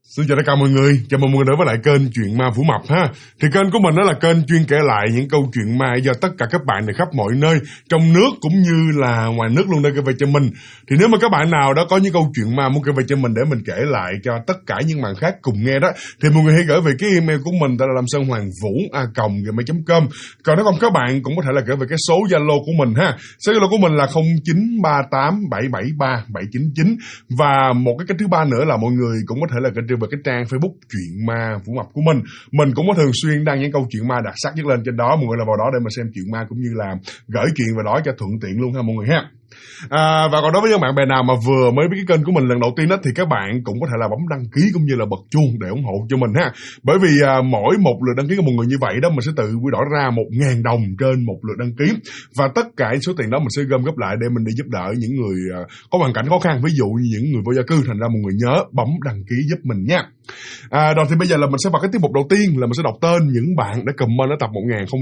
Xin chào tất cả mọi người, chào mừng mọi người đến với lại kênh Chuyện Ma Vũ Mập ha. Thì kênh của mình đó là kênh chuyên kể lại những câu chuyện ma do tất cả các bạn từ khắp mọi nơi, trong nước cũng như là ngoài nước luôn, để kể về cho mình. Thì nếu mà các bạn nào đó có những câu chuyện ma muốn kể về cho mình để mình kể lại cho tất cả những bạn khác cùng nghe đó, thì mọi người hãy gửi về cái email của mình, đó là lamsonhoangvu@gmail.com. Còn nếu không, các bạn cũng có thể là gửi về cái số Zalo của mình ha. Số Zalo của mình là 0938773799. Và một cái cách thứ ba nữa là mọi người cũng có thể là về cái trang Facebook Chuyện Ma Vũ Mập của mình. Mình cũng có thường xuyên đăng những câu chuyện ma đặc sắc nhất lên trên đó. Mọi người là vào đó để mà xem chuyện ma cũng như là gửi chuyện vào đó cho thuận tiện luôn ha mọi người ha. Và còn đối với những bạn bè nào mà vừa mới biết cái kênh của mình lần đầu tiên đó, thì các bạn cũng có thể là bấm đăng ký cũng như là bật chuông để ủng hộ cho mình ha. Bởi vì mỗi một lượt đăng ký của một người như vậy đó, mình sẽ tự quy đổi ra 1.000 đồng trên một lượt đăng ký. Và tất cả số tiền đó mình sẽ gom góp lại để mình đi giúp đỡ những người có hoàn cảnh khó khăn, ví dụ như những người vô gia cư. Thành ra mọi người nhớ bấm đăng ký giúp mình nha. Rồi thì bây giờ là mình sẽ vào cái tiết mục đầu tiên, là mình sẽ đọc tên những bạn đã comment ở tập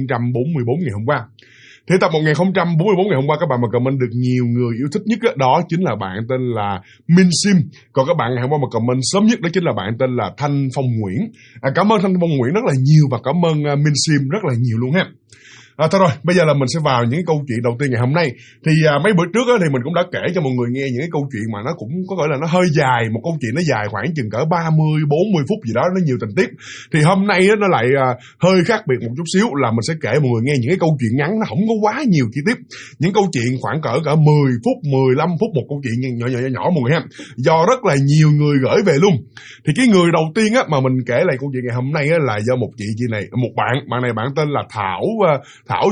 1044 ngày hôm qua. Thì tập 1044 ngày hôm qua, các bạn mà comment được nhiều người yêu thích nhất đó chính là bạn tên là Min Sim. Còn các bạn ngày hôm qua mà comment sớm nhất đó chính là bạn tên là Thanh Phong Nguyễn. Cảm ơn Thanh Phong Nguyễn rất là nhiều và cảm ơn Min Sim rất là nhiều luôn ha. Thôi rồi, bây giờ là mình sẽ vào những câu chuyện đầu tiên ngày hôm nay. Thì mấy bữa trước thì mình cũng đã kể cho mọi người nghe những cái câu chuyện mà nó cũng có gọi là nó hơi dài. Một câu chuyện nó dài khoảng chừng cỡ 30-40 phút gì đó, nó nhiều tình tiết. Thì hôm nay nó lại hơi khác biệt một chút xíu, là mình sẽ kể mọi người nghe những cái câu chuyện ngắn, nó không có quá nhiều chi tiết. Những câu chuyện khoảng cỡ 10 phút, 15 phút một câu chuyện nhỏ mọi người ha. Do rất là nhiều người gửi về luôn. Thì cái người đầu tiên mà mình kể lại câu chuyện ngày hôm nay là do một chị này, một bạn này bạn tên là Thảo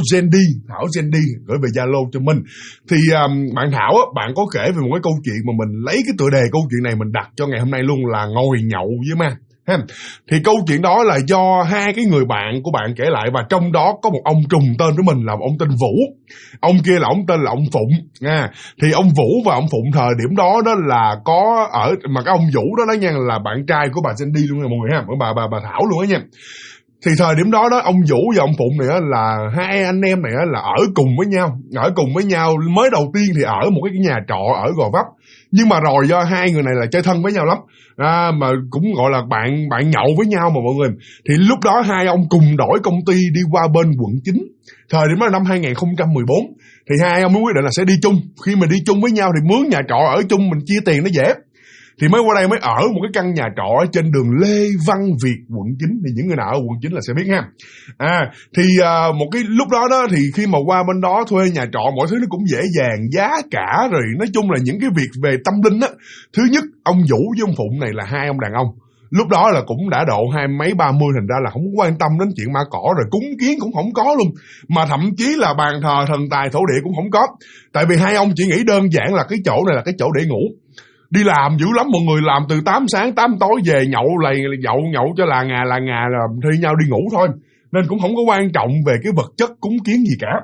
Gendi gửi về Zalo cho mình. Thì bạn Thảo bạn có kể về một cái câu chuyện mà mình lấy cái tựa đề câu chuyện này mình đặt cho ngày hôm nay luôn, là ngồi nhậu với ma. Thì câu chuyện đó là do hai cái người bạn của bạn kể lại, và trong đó có một ông trùng tên với mình là một ông tên Vũ. Ông kia là ông tên là ông Phụng nha. Thì ông Vũ và ông Phụng thời điểm đó là có ở, mà cái ông Vũ đó nha là bạn trai của bà Gendi luôn nha mọi người ha, bà Thảo luôn á nha. Thì thời điểm đó ông Vũ và ông Phụng này là hai anh em này là ở cùng với nhau. Mới đầu tiên thì ở một cái nhà trọ ở Gò Vấp, nhưng mà rồi do hai người này là chơi thân với nhau lắm, mà cũng gọi là bạn nhậu với nhau mà mọi người. Thì lúc đó hai ông cùng đổi công ty đi qua bên quận 9. Thời điểm đó năm 2014 thì hai ông mới quyết định là sẽ đi chung. Khi mà đi chung với nhau thì mướn nhà trọ ở chung, mình chia tiền nó dễ. Thì mới qua đây mới ở một cái căn nhà trọ trên đường Lê Văn Việt quận 9. Thì những người nào ở quận 9 là sẽ biết ha. Thì một cái lúc đó thì khi mà qua bên đó thuê nhà trọ, mọi thứ nó cũng dễ dàng, giá cả rồi nói chung là những cái việc về tâm linh Thứ nhất, ông Vũ với ông Phụng này là hai ông đàn ông. Lúc đó là cũng đã độ 20-30, thành ra là không quan tâm đến chuyện ma cỏ, rồi cúng kiến cũng không có luôn. Mà thậm chí là bàn thờ thần tài thổ địa cũng không có. Tại vì hai ông chỉ nghĩ đơn giản là cái chỗ này là cái chỗ để ngủ. Đi làm dữ lắm mọi người, làm từ 8 sáng 8 tối về nhậu cho là ngà là thi nhau đi ngủ thôi. Nên cũng không có quan trọng về cái vật chất cúng kiến gì cả.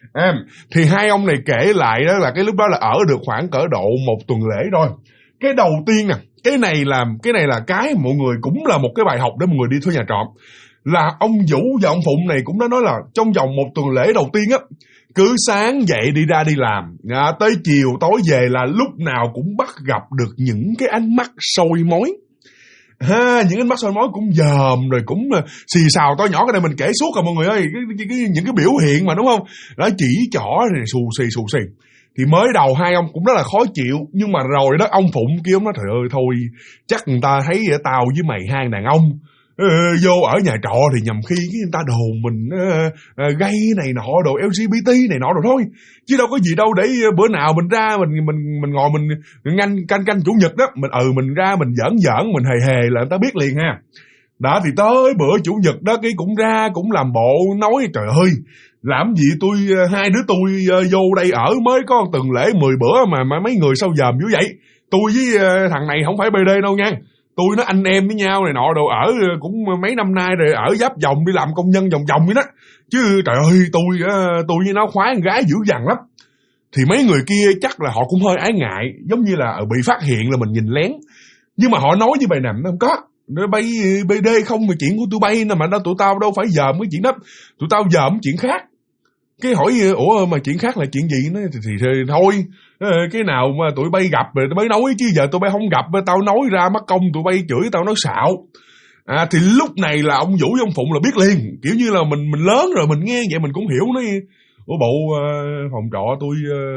Thì hai ông này kể lại đó là cái lúc đó là ở được khoảng cỡ độ 1 tuần lễ thôi. Cái đầu tiên nè, cái này là cái mọi người cũng là một cái bài học để mọi người đi thuê nhà trọ. Là ông Vũ và ông Phụng này cũng đã nói là trong vòng 1 tuần lễ đầu tiên cứ sáng dậy đi ra đi làm, tới chiều tối về là lúc nào cũng bắt gặp được những cái ánh mắt soi mói. Những ánh mắt soi mói cũng dòm rồi cũng xì xào to nhỏ. Cái này mình kể suốt rồi mọi người ơi, những cái biểu hiện mà đúng không? Đó, chỉ trỏ này xù xì. Thì mới đầu hai ông cũng rất là khó chịu, nhưng mà rồi đó ông Phụng kia ông nói trời ơi thôi, chắc người ta thấy tao với mày hai đàn ông vô ở nhà trọ thì nhầm khi người ta đồn mình gay này nọ, đồ LGBT này nọ rồi thôi, chứ đâu có gì đâu. Để bữa nào mình ra mình ngồi mình canh chủ nhật đó, mình ra mình giỡn mình hề là người ta biết liền ha. Đó thì tới bữa chủ nhật đó cái cũng ra cũng làm bộ nói trời ơi, làm gì hai đứa tôi vô đây ở mới có tuần lễ 10 bữa mà mấy người sao dòm dữ vậy. Tôi với thằng này không phải BD đâu nha. Tôi nó anh em với nhau này nọ, đồ ở cũng mấy năm nay rồi, ở giáp vòng đi làm công nhân vòng vậy đó. Chứ trời ơi, tôi với nó khoái con gái dữ dằn lắm. Thì mấy người kia chắc là họ cũng hơi ái ngại, giống như là bị phát hiện là mình nhìn lén. Nhưng mà họ nói với bài nằm nó không có. Nó bay BD không, mà chuyện của tôi bay nè, mà tụi tao đâu phải dòm cái chuyện đó. Tụi tao dòm chuyện khác. Cái hỏi ủa mà chuyện khác là chuyện gì? Nói thì thôi, cái nào mà tụi bay gặp rồi tụi bay nói, chứ giờ tụi bay không gặp, tao nói ra mất công tụi bay chửi tao nói xạo. Thì lúc này là ông Vũ với ông Phụng là biết liền, kiểu như là mình lớn rồi mình nghe vậy mình cũng hiểu. Nói ủa bộ phòng trọ tôi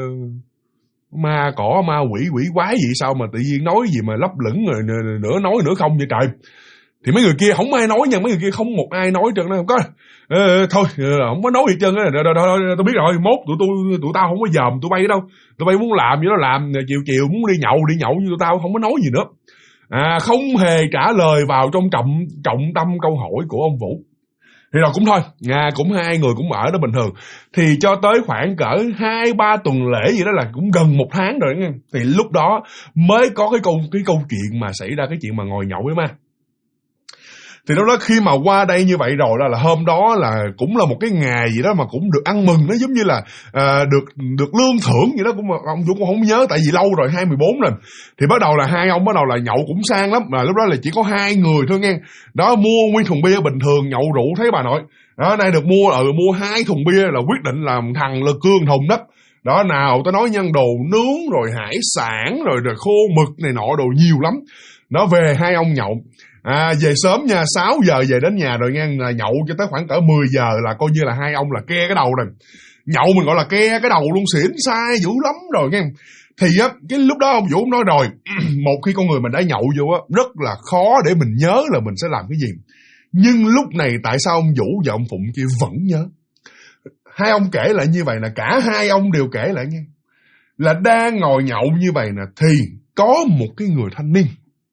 ma cỏ ma quỷ quái gì sao mà tự nhiên nói gì mà lấp lửng rồi nửa nói nửa không vậy trời. Thì mấy người kia không ai nói nha, mấy người kia không một ai nói trơn, không có thôi không có nói gì trơn á. Tôi biết rồi, mốt tụi tao không có dòm tụi bay đâu, tụi bay muốn làm gì đó làm, chiều muốn đi nhậu như tụi tao không có nói gì nữa. Không hề trả lời vào trong trọng tâm câu hỏi của ông Vũ. Thì rồi cũng thôi, cũng hai người cũng ở đó bình thường. Thì cho tới khoảng cỡ 2-3 tuần lễ gì đó, là cũng gần 1 tháng rồi nha. Thì lúc đó mới có cái câu chuyện mà xảy ra cái chuyện mà ngồi nhậu với ma. Thì lúc đó khi mà qua đây như vậy rồi là hôm đó là cũng là một cái ngày gì đó mà cũng được ăn mừng, nó giống như là được lương thưởng gì đó, cũng ông Dũng cũng không nhớ tại vì lâu rồi, 2014 rồi. Thì bắt đầu là hai ông bắt đầu là nhậu cũng sang lắm, mà lúc đó là chỉ có 2 người thôi nghe. Đó, mua nguyên thùng bia bình thường nhậu rượu thấy bà nội. Đó, nay được mua 2 thùng bia là quyết định làm thằng là cương thùng đó. Đó, nào tôi nói nhân đồ nướng rồi hải sản rồi khô mực này nọ đồ nhiều lắm. Đó, về hai ông nhậu. Về sớm nha, 6 giờ về đến nhà rồi nha, là nhậu cho tới khoảng cỡ 10 giờ là coi như là hai ông là ke cái đầu rồi. Nhậu mình gọi là ke cái đầu luôn, xỉn sai dữ lắm rồi nghe. Thì á, cái lúc đó ông Vũ cũng nói rồi, một khi con người mình đã nhậu vô á, rất là khó để mình nhớ là mình sẽ làm cái gì. Nhưng lúc này tại sao ông Vũ và ông Phụng kia vẫn nhớ? Hai ông kể lại như vậy nè, cả hai ông đều kể lại nha, là đang ngồi nhậu như vậy nè, thì có một cái người thanh niên.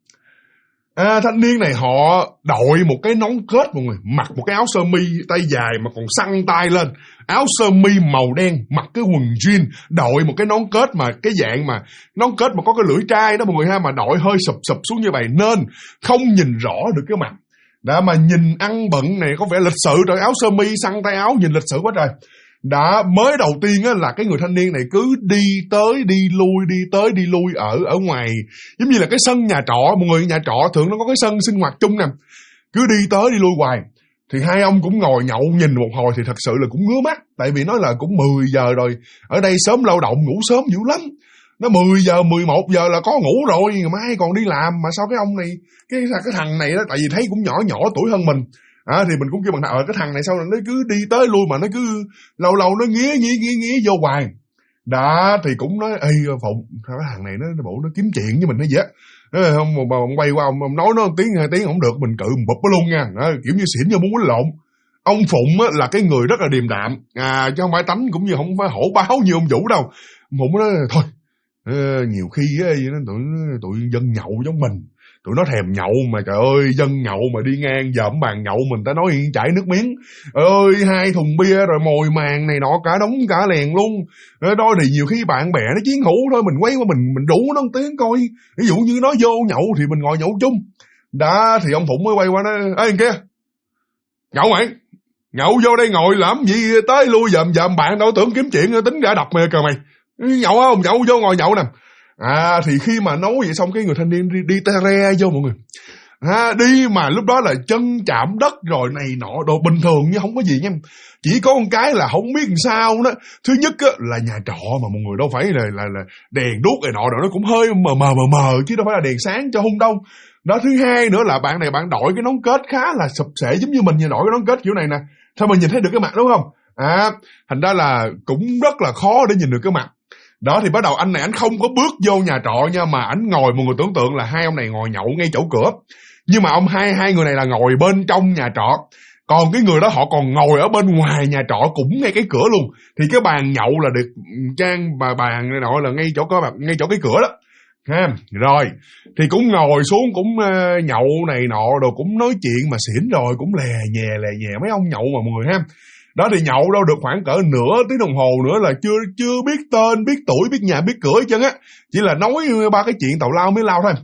Thanh niên này họ đội một cái nón kết mọi người, mặc một cái áo sơ mi tay dài mà còn xăng tay lên, áo sơ mi màu đen, mặc cái quần jean, đội một cái nón kết mà cái dạng mà nón kết mà có cái lưỡi trai đó mọi người ha, mà đội hơi sụp xuống như vậy nên không nhìn rõ được cái mặt. Đã mà nhìn ăn bận này có vẻ lịch sự rồi, áo sơ mi xăng tay áo nhìn lịch sự quá trời. Đã mới đầu tiên á, là cái người thanh niên này cứ đi tới đi lui ở ngoài, giống như là cái sân nhà trọ. Mọi người nhà trọ thường nó có cái sân sinh hoạt chung nè, cứ đi tới đi lui hoài. Thì hai ông cũng ngồi nhậu nhìn một hồi thì thật sự là cũng ngứa mắt, tại vì nói là cũng 10 giờ rồi, ở đây sớm lao động ngủ sớm dữ lắm. Nó 10 giờ 11 giờ là có ngủ rồi, ngày mai còn đi làm. Mà sao cái ông này, cái thằng này đó, tại vì thấy cũng nhỏ tuổi hơn mình. Thì mình cũng kêu bằng cái thằng này sao nó cứ đi tới lui mà nó cứ lâu nó nghía vô hoài. Đó, thì cũng nói ê Phụng, cái thằng này nó bộ nó kiếm chuyện với mình hay gì á. Không mà ông quay qua ông nói nó 1 tiếng 2 tiếng không được, mình cự một bụp nó luôn nha. Đó, kiểu như xỉn vô muốn quýnh lộn. Ông Phụng á, là cái người rất là điềm đạm, chứ không phải tánh cũng như không phải hổ báo như ông Vũ đâu. Ông Phụng nói thôi, nhiều khi á, tụi dân nhậu giống mình, tụi nó thèm nhậu mà trời ơi, dân nhậu mà đi ngang dợm bàn nhậu mình ta nói chảy nước miếng. Ơi 2 thùng bia rồi mồi màng này nọ cả đống cả lèn luôn. Đó thì nhiều khi bạn bè nó chiến hữu thôi, mình quay qua mình rủ nó 1 tiếng coi, ví dụ như nó vô nhậu thì mình ngồi nhậu chung. Đó thì ông Phụng mới quay qua nói ê kia, nhậu mày, nhậu vô đây ngồi làm gì tới lui dòm bạn đâu, tưởng kiếm chuyện tính ra đập mày cờ mày. Nhậu không, nhậu vô ngồi nhậu nè. Thì khi mà nói vậy xong cái người thanh niên đi te re vô mọi người. Đi mà lúc đó là chân chạm đất rồi này nọ đồ bình thường nhưng không có gì nha. Chỉ có một cái là không biết làm sao đó. Thứ nhất á, là nhà trọ mà mọi người đâu phải là đèn đuốc này nọ rồi, nó cũng hơi mờ chứ đâu phải là đèn sáng cho hung đâu. Đó, thứ hai nữa là bạn này bạn đội cái nón kết khá là sụp sệ giống như mình như đội cái nón kết kiểu này nè. Sao mà nhìn thấy được cái mặt đúng không? Thành ra là cũng rất là khó để nhìn được cái mặt. Đó thì bắt đầu anh này anh không có bước vô nhà trọ nha, mà anh ngồi, mọi người tưởng tượng là hai ông này ngồi nhậu ngay chỗ cửa. Nhưng mà hai người này là ngồi bên trong nhà trọ. Còn cái người đó họ còn ngồi ở bên ngoài nhà trọ cũng ngay cái cửa luôn. Thì cái bàn nhậu là được trang bàn này nọ là ngay chỗ cái cửa đó. Rồi thì cũng ngồi xuống cũng nhậu này nọ rồi cũng nói chuyện mà xỉn rồi cũng lè nhè mấy ông nhậu mà mọi người ha. Đó thì nhậu đâu được khoảng cỡ nửa tiếng đồng hồ nữa là chưa biết tên, biết tuổi, biết nhà, biết cửa chân á. Chỉ là nói 3 cái chuyện tào lao mới lao thôi.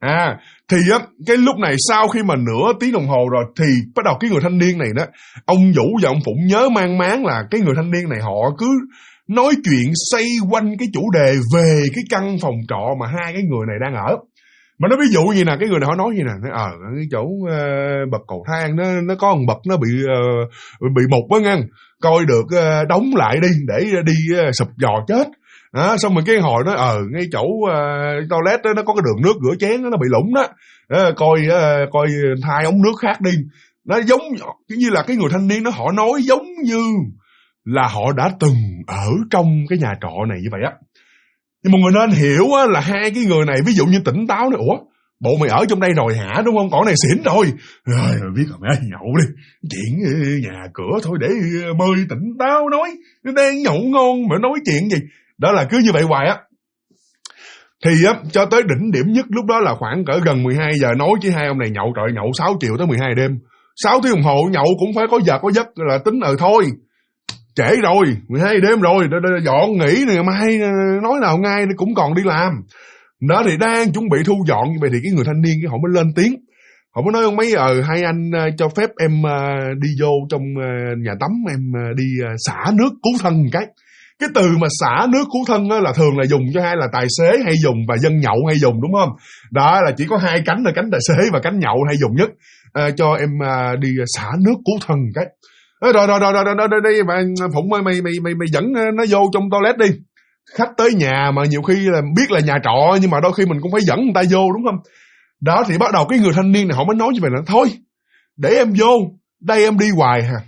Thì á, cái lúc này sau khi mà nửa tiếng đồng hồ rồi thì bắt đầu cái người thanh niên này đó, ông Vũ và ông Phụng nhớ mang máng là cái người thanh niên này họ cứ nói chuyện xoay quanh cái chủ đề về cái căn phòng trọ mà hai cái người này đang ở. Mà nó ví dụ như là cái người này họ nói như nè, cái chỗ bậc cầu thang nó có một bậc nó bị mục á nghe. coi được đóng lại đi để đi sụp giò chết. Xong rồi cái hồi nó ngay chỗ toilet đó, nó có cái đường nước rửa chén đó, nó bị lủng đó. Coi thay ống nước khác đi. Nó giống như là cái người thanh niên đó, họ nói giống như là họ đã từng ở trong cái nhà trọ này như vậy á. Nhưng mà người nên hiểu á, là hai cái người này ví dụ như tỉnh táo nói, ủa bộ mày ở trong đây rồi hả, đúng không? Còn này xỉn rồi. Rồi biết rồi, mày nhậu đi. Chuyện nhà cửa thôi để mời tỉnh táo nói. Nó đang nhậu ngon mà nói chuyện gì. Đó là cứ như vậy hoài á. Thì á, cho tới đỉnh điểm nhất lúc đó là khoảng cỡ gần 12 giờ, nói chứ hai ông này nhậu trời, nhậu 6 chiều tới 12 đêm. 6 tiếng đồng hồ nhậu cũng phải có giấc là tính thôi. Trễ rồi, 12 đêm rồi, dọn nghỉ nè, mai nói nào ngay cũng còn đi làm. Đó thì đang chuẩn bị thu dọn như vậy thì cái người thanh niên họ mới lên tiếng. Họ mới nói ông mấy hai anh cho phép em đi vô trong nhà tắm em đi xả nước cứu thân một cái. Cái từ mà xả nước cứu thân là thường là dùng cho hai là tài xế hay dùng và dân nhậu hay dùng, đúng không? Đó là chỉ có hai cánh là cánh tài xế và cánh nhậu hay dùng nhất. Cho em đi xả nước cứu thân một cái. Rồi đây mà Phụng ơi, mày dẫn nó vô trong toilet đi. Khách tới nhà mà nhiều khi là biết là nhà trọ nhưng mà đôi khi mình cũng phải dẫn người ta vô, đúng không? Đó thì bắt đầu cái người thanh niên này họ mới nói như vậy là thôi để em vô đây em đi hoài hả.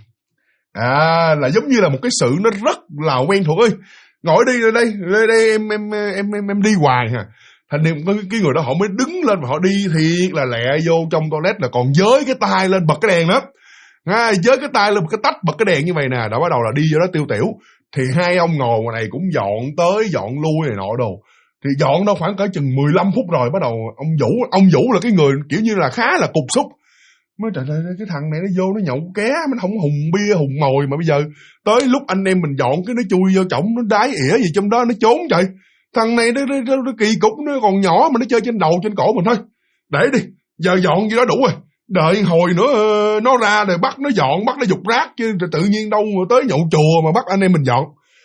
Là giống như là một cái sự nó rất là quen thuộc ơi, ngồi đi đây em đi hoài hả. Thanh niên cái người đó họ mới đứng lên và họ đi thiệt là lẹ vô trong toilet, là còn giới cái tay lên bật cái đèn đó. Với cái tay lên một cái tách bật cái đèn như vậy nè, đã bắt đầu là đi vô đó tiêu tiểu. Thì hai ông ngồi ngoài này cũng dọn tới dọn lui này nọ đồ. Thì dọn đâu khoảng cỡ chừng 15 phút rồi bắt đầu ông Vũ là cái người kiểu như là khá là cục xúc. Mới trời ơi, cái thằng này nó vô nó nhậu ké, nó không hùng bia hùng mồi mà bây giờ tới lúc anh em mình dọn cái nó chui vô chổng nó đái ỉa gì trong đó nó trốn trời. Thằng này nó kỳ cục, nó còn nhỏ mà nó chơi trên đầu trên cổ mình thôi. Để đi, giờ dọn gì đó đủ rồi. Đợi hồi nữa nó ra rồi bắt nó dọn, bắt nó dục rác chứ tự nhiên đâu mà tới nhậu chùa mà bắt anh em mình dọn.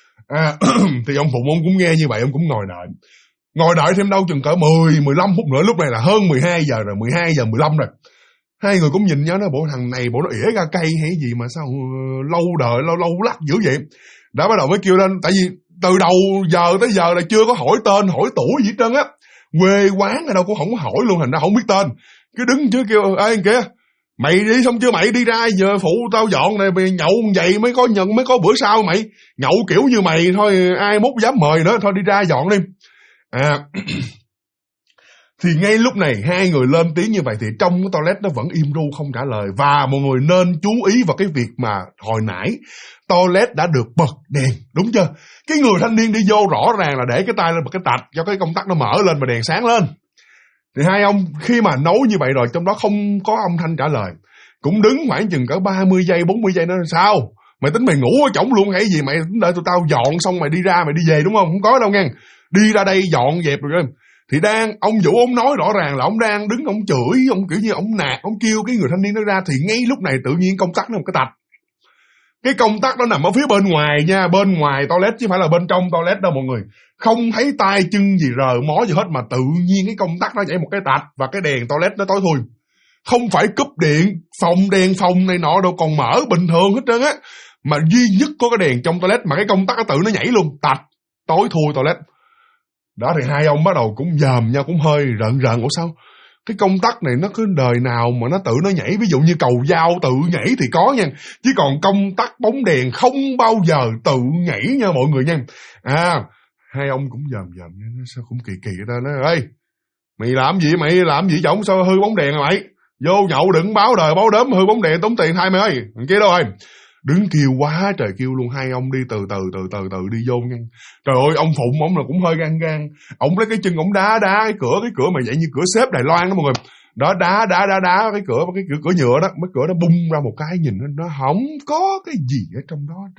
Thì ông Phụng ông cũng nghe như vậy, ông cũng ngồi đợi. Ngồi đợi thêm đâu chừng cỡ 10-15 phút nữa, lúc này là hơn 12 giờ rồi, 12 giờ 15 rồi. Hai người cũng nhìn nhau nó bộ thằng này bộ nó ỉa ra cây hay gì mà sao lâu đợi lâu lắc dữ vậy. Đã bắt đầu mới kêu lên, tại vì từ đầu giờ tới giờ là chưa có hỏi tên hỏi tuổi gì hết trơn á. Quê quán ở đâu cũng không có hỏi luôn, thành ra không biết tên. Cứ đứng chứ kêu ê kìa, mày đi xong chưa mày, đi ra giờ phụ tao dọn này, mày nhậu vậy mới có nhận mới có bữa sau mày. Nhậu kiểu như mày thôi ai mốt dám mời nữa, thôi đi ra dọn đi. Thì ngay lúc này hai người lên tiếng như vậy thì trong cái toilet nó vẫn im ru không trả lời. Và mọi người nên chú ý vào cái việc mà hồi nãy toilet đã được bật đèn, đúng chưa? Cái người thanh niên đi vô rõ ràng là để cái tay lên bật cái tạch cho cái công tắc nó mở lên và đèn sáng lên. Thì hai ông khi mà nói như vậy rồi trong đó không có âm thanh trả lời, cũng đứng khoảng chừng cỡ 30 giây 40 giây nữa. Sao mày tính mày ngủ ở trỏng luôn hay gì, mày tính đợi tụi tao dọn xong mày đi ra mày đi về đúng không? Không có đâu nghe, đi ra đây dọn dẹp rồi. Thì ông Vũ ông nói rõ ràng là ông đang đứng ông chửi, ông kiểu như ông nạt, ông kêu cái người thanh niên đó ra. Thì ngay lúc này tự nhiên công tắc nó một cái tạch. Cái công tắc nó nằm ở phía bên ngoài nha, bên ngoài toilet chứ phải là bên trong toilet đâu mọi người. Không thấy tay chân gì rờ mó gì hết mà tự nhiên cái công tắc nó nhảy một cái tạch và cái đèn toilet nó tối thui. Không phải cúp điện, đèn phòng này nọ đâu còn mở bình thường hết trơn á. Mà duy nhất có cái đèn trong toilet mà cái công tắc nó tự nó nhảy luôn, tạch, tối thui toilet. Đó thì hai ông bắt đầu cũng dòm nhau, cũng hơi rợn. Ủa sao cái công tắc này nó cứ đời nào mà nó tự nó nhảy, ví dụ như cầu dao tự nhảy thì có nha, chứ còn công tắc bóng đèn không bao giờ tự nhảy nha mọi người nha. Hai ông cũng dòm sao cũng kỳ người ta nói ê mày làm gì chổng sao hư bóng đèn à mày, vô nhậu đừng báo đời báo đớm hư bóng đèn tốn tiền hai mày ơi. Thằng kia đâu rồi, đứng kêu quá trời kêu luôn. Hai ông đi từ từ đi vô nha. Trời ơi ông Phụng ông là cũng hơi gan, ông lấy cái chân ông đá cái cửa mà vậy như cửa xếp Đài Loan đó mọi người. Đó đá cái cửa nhựa đó, cái cửa nó bung ra một cái, nhìn nó không có cái gì ở trong đó.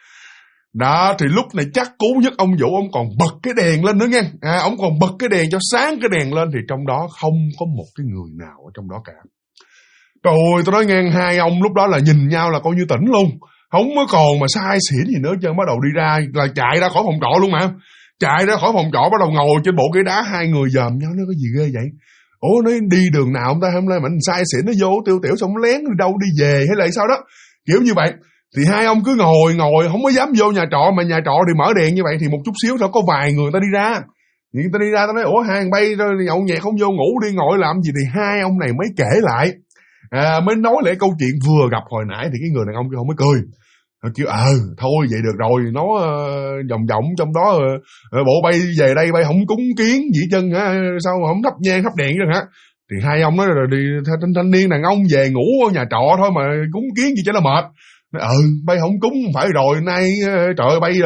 Đó thì lúc này chắc cú nhất ông Vũ ông còn bật cái đèn lên nữa nha. Ông còn bật cái đèn cho sáng cái đèn lên thì trong đó không có một cái người nào ở trong đó cả. Trời ơi, tôi nói nghe hai ông lúc đó là nhìn nhau là coi như tỉnh luôn. Không có còn mà sai xỉn gì nữa chứ. Bắt đầu đi ra là chạy ra khỏi phòng trọ luôn mà. Chạy ra khỏi phòng trọ bắt đầu ngồi trên bộ ghế đá, hai người dòm nhau nói có gì ghê vậy. Ủa nó đi đường nào không ta, hôm nay mình sai xỉn nó vô tiêu tiểu xong lén đi đâu đi về hay là sao đó. Kiểu như vậy. Thì hai ông cứ ngồi không có dám vô nhà trọ, mà nhà trọ thì mở đèn như vậy thì một chút xíu thôi có vài người ta đi ra. Người ta đi ra ta nói ủa hai thằng bay rồi nhậu nhẹt không vô ngủ đi ngồi làm gì, thì hai ông này mới kể lại, mới nói lại câu chuyện vừa gặp hồi nãy. Thì cái người đàn ông kia không mới cười, nó kêu thôi vậy được rồi, nó vòng vòng trong đó bộ bay về đây bay không cúng kiến gì chân hả, sao không thắp nhang thắp đèn chứ hả. Thì hai ông nói rồi đi thanh niên đàn ông về ngủ ở nhà trọ thôi mà cúng kiến gì cho nó mệt. Nói, bay không cúng phải rồi, nay trời ơi bay là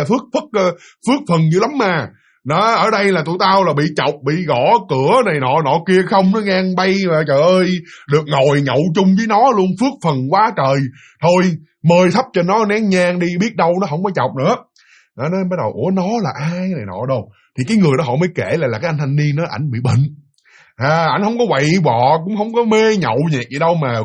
phước phần dữ lắm mà. Đó, ở đây là tụi tao là bị chọc, bị gõ cửa này nọ kia không, nó ngang bay mà trời ơi, được ngồi nhậu chung với nó luôn, phước phần quá trời. Thôi, mời thắp cho nó nén nhang đi, biết đâu nó không có chọc nữa. Đó, nó bắt đầu, ủa nó là ai này nọ đâu. Thì cái người đó họ mới kể là cái anh thanh niên đó, ảnh bị bệnh. Ảnh không có quậy bọ, cũng không có mê nhậu nhẹt gì đâu, mà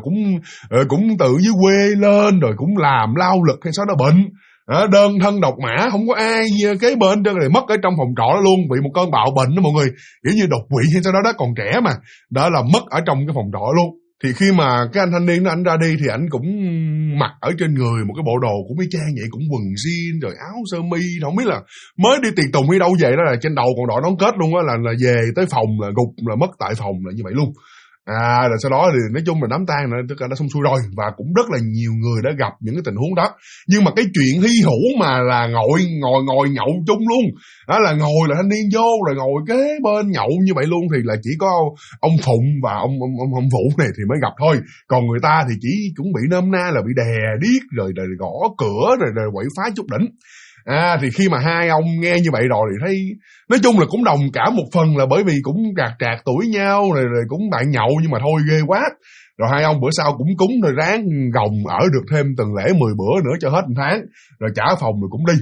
cũng tự dưới quê lên rồi cũng làm lao lực hay sao đó bệnh. Đơn thân độc mã, không có ai kế bên cho, rồi mất ở trong phòng trọ đó luôn, bị một cơn bạo bệnh đó mọi người, kiểu như đột quỵ hay sao đó, còn trẻ mà, đó là mất ở trong cái phòng trọ luôn. Thì khi mà cái anh thanh niên đó ảnh ra đi thì ảnh cũng mặc ở trên người một cái bộ đồ cũng y chang vậy, cũng quần jean rồi áo sơ mi, không biết là mới đi tiệc tùng hay đâu về, đó là trên đầu còn đội nón kết luôn á, là về tới phòng là gục, là mất tại phòng là như vậy luôn. Rồi sau đó thì nói chung là đám tang tất cả đã xong xuôi rồi, và cũng rất là nhiều người đã gặp những cái tình huống đó. Nhưng mà cái chuyện hy hữu mà là ngồi nhậu chung luôn, đó là ngồi là thanh niên vô rồi ngồi kế bên nhậu như vậy luôn, thì là chỉ có ông Phụng và ông Vũ này thì mới gặp thôi. Còn người ta thì chỉ cũng bị nôm na là bị đè điếc rồi gõ cửa rồi quậy phá chút đỉnh. Thì khi mà hai ông nghe như vậy rồi thì thấy nói chung là cũng đồng cảm một phần, là bởi vì cũng trạc tuổi nhau rồi cũng bạn nhậu, nhưng mà thôi ghê quá. Rồi hai ông bữa sau cũng cúng rồi ráng gồng ở được thêm từng lễ 10 bữa nữa cho hết 1 tháng, rồi trả phòng rồi cũng đi.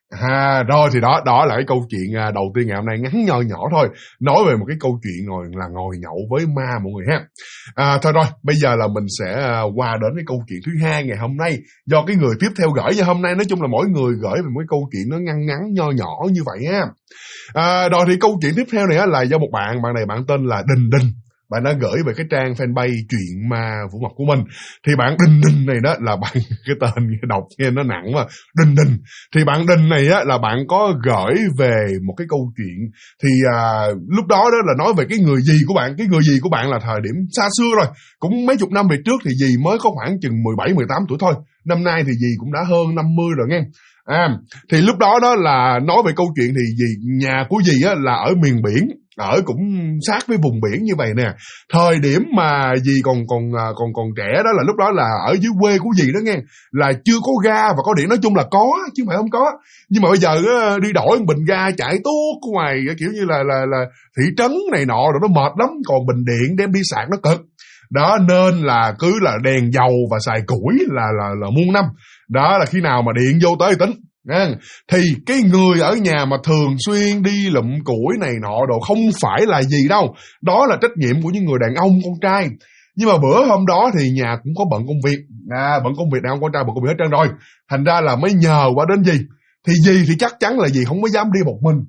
Rồi thì đó là cái câu chuyện đầu tiên ngày hôm nay, ngắn nhỏ thôi, nói về một cái câu chuyện ngồi nhậu với ma mọi người ha. Thôi rồi, bây giờ là mình sẽ qua đến cái câu chuyện thứ hai ngày hôm nay, do cái người tiếp theo gửi cho hôm nay. Nói chung là mỗi người gửi về một cái câu chuyện nó ngắn nho nhỏ như vậy ha. Rồi thì câu chuyện tiếp theo này là do một bạn này bạn tên là Đình. Bạn đã gửi về cái trang fanpage Chuyện Ma Vũ Mập của mình. Thì bạn Đình này đó là bạn, cái tên đọc nghe nó nặng mà, Đình. Thì bạn Đình này á là bạn có gửi về một cái câu chuyện. Thì lúc đó là nói về cái người dì của bạn. Cái người dì của bạn là thời điểm xa xưa rồi, cũng mấy chục năm về trước, thì dì mới có khoảng chừng 17-18 tuổi thôi. Năm nay thì dì cũng đã hơn 50 rồi nghe. Thì lúc đó là nói về câu chuyện thì nhà của dì á là ở miền biển, ở cũng sát với vùng biển như vậy nè. Thời điểm mà dì còn trẻ đó là lúc đó là ở dưới quê của dì đó nghe, là chưa có ga và có điện, nói chung là có chứ không phải không có. Nhưng mà bây giờ đi đổi bình ga chạy tuốt ngoài kiểu như là thị trấn này nọ rồi nó mệt lắm, còn bình điện đem đi sạc nó cực. Đó nên là cứ là đèn dầu và xài củi là muôn năm. Đó là khi nào mà điện vô tới tính. Thì cái người ở nhà mà thường xuyên đi lụm củi này nọ đồ không phải là gì đâu, đó là trách nhiệm của những người đàn ông con trai. Nhưng mà bữa hôm đó thì nhà cũng có bận công việc, bận công việc, đàn ông con trai bận công việc hết trơn rồi, thành ra là mới nhờ qua đến dì. Thì dì thì chắc chắn là dì không có dám đi một mình,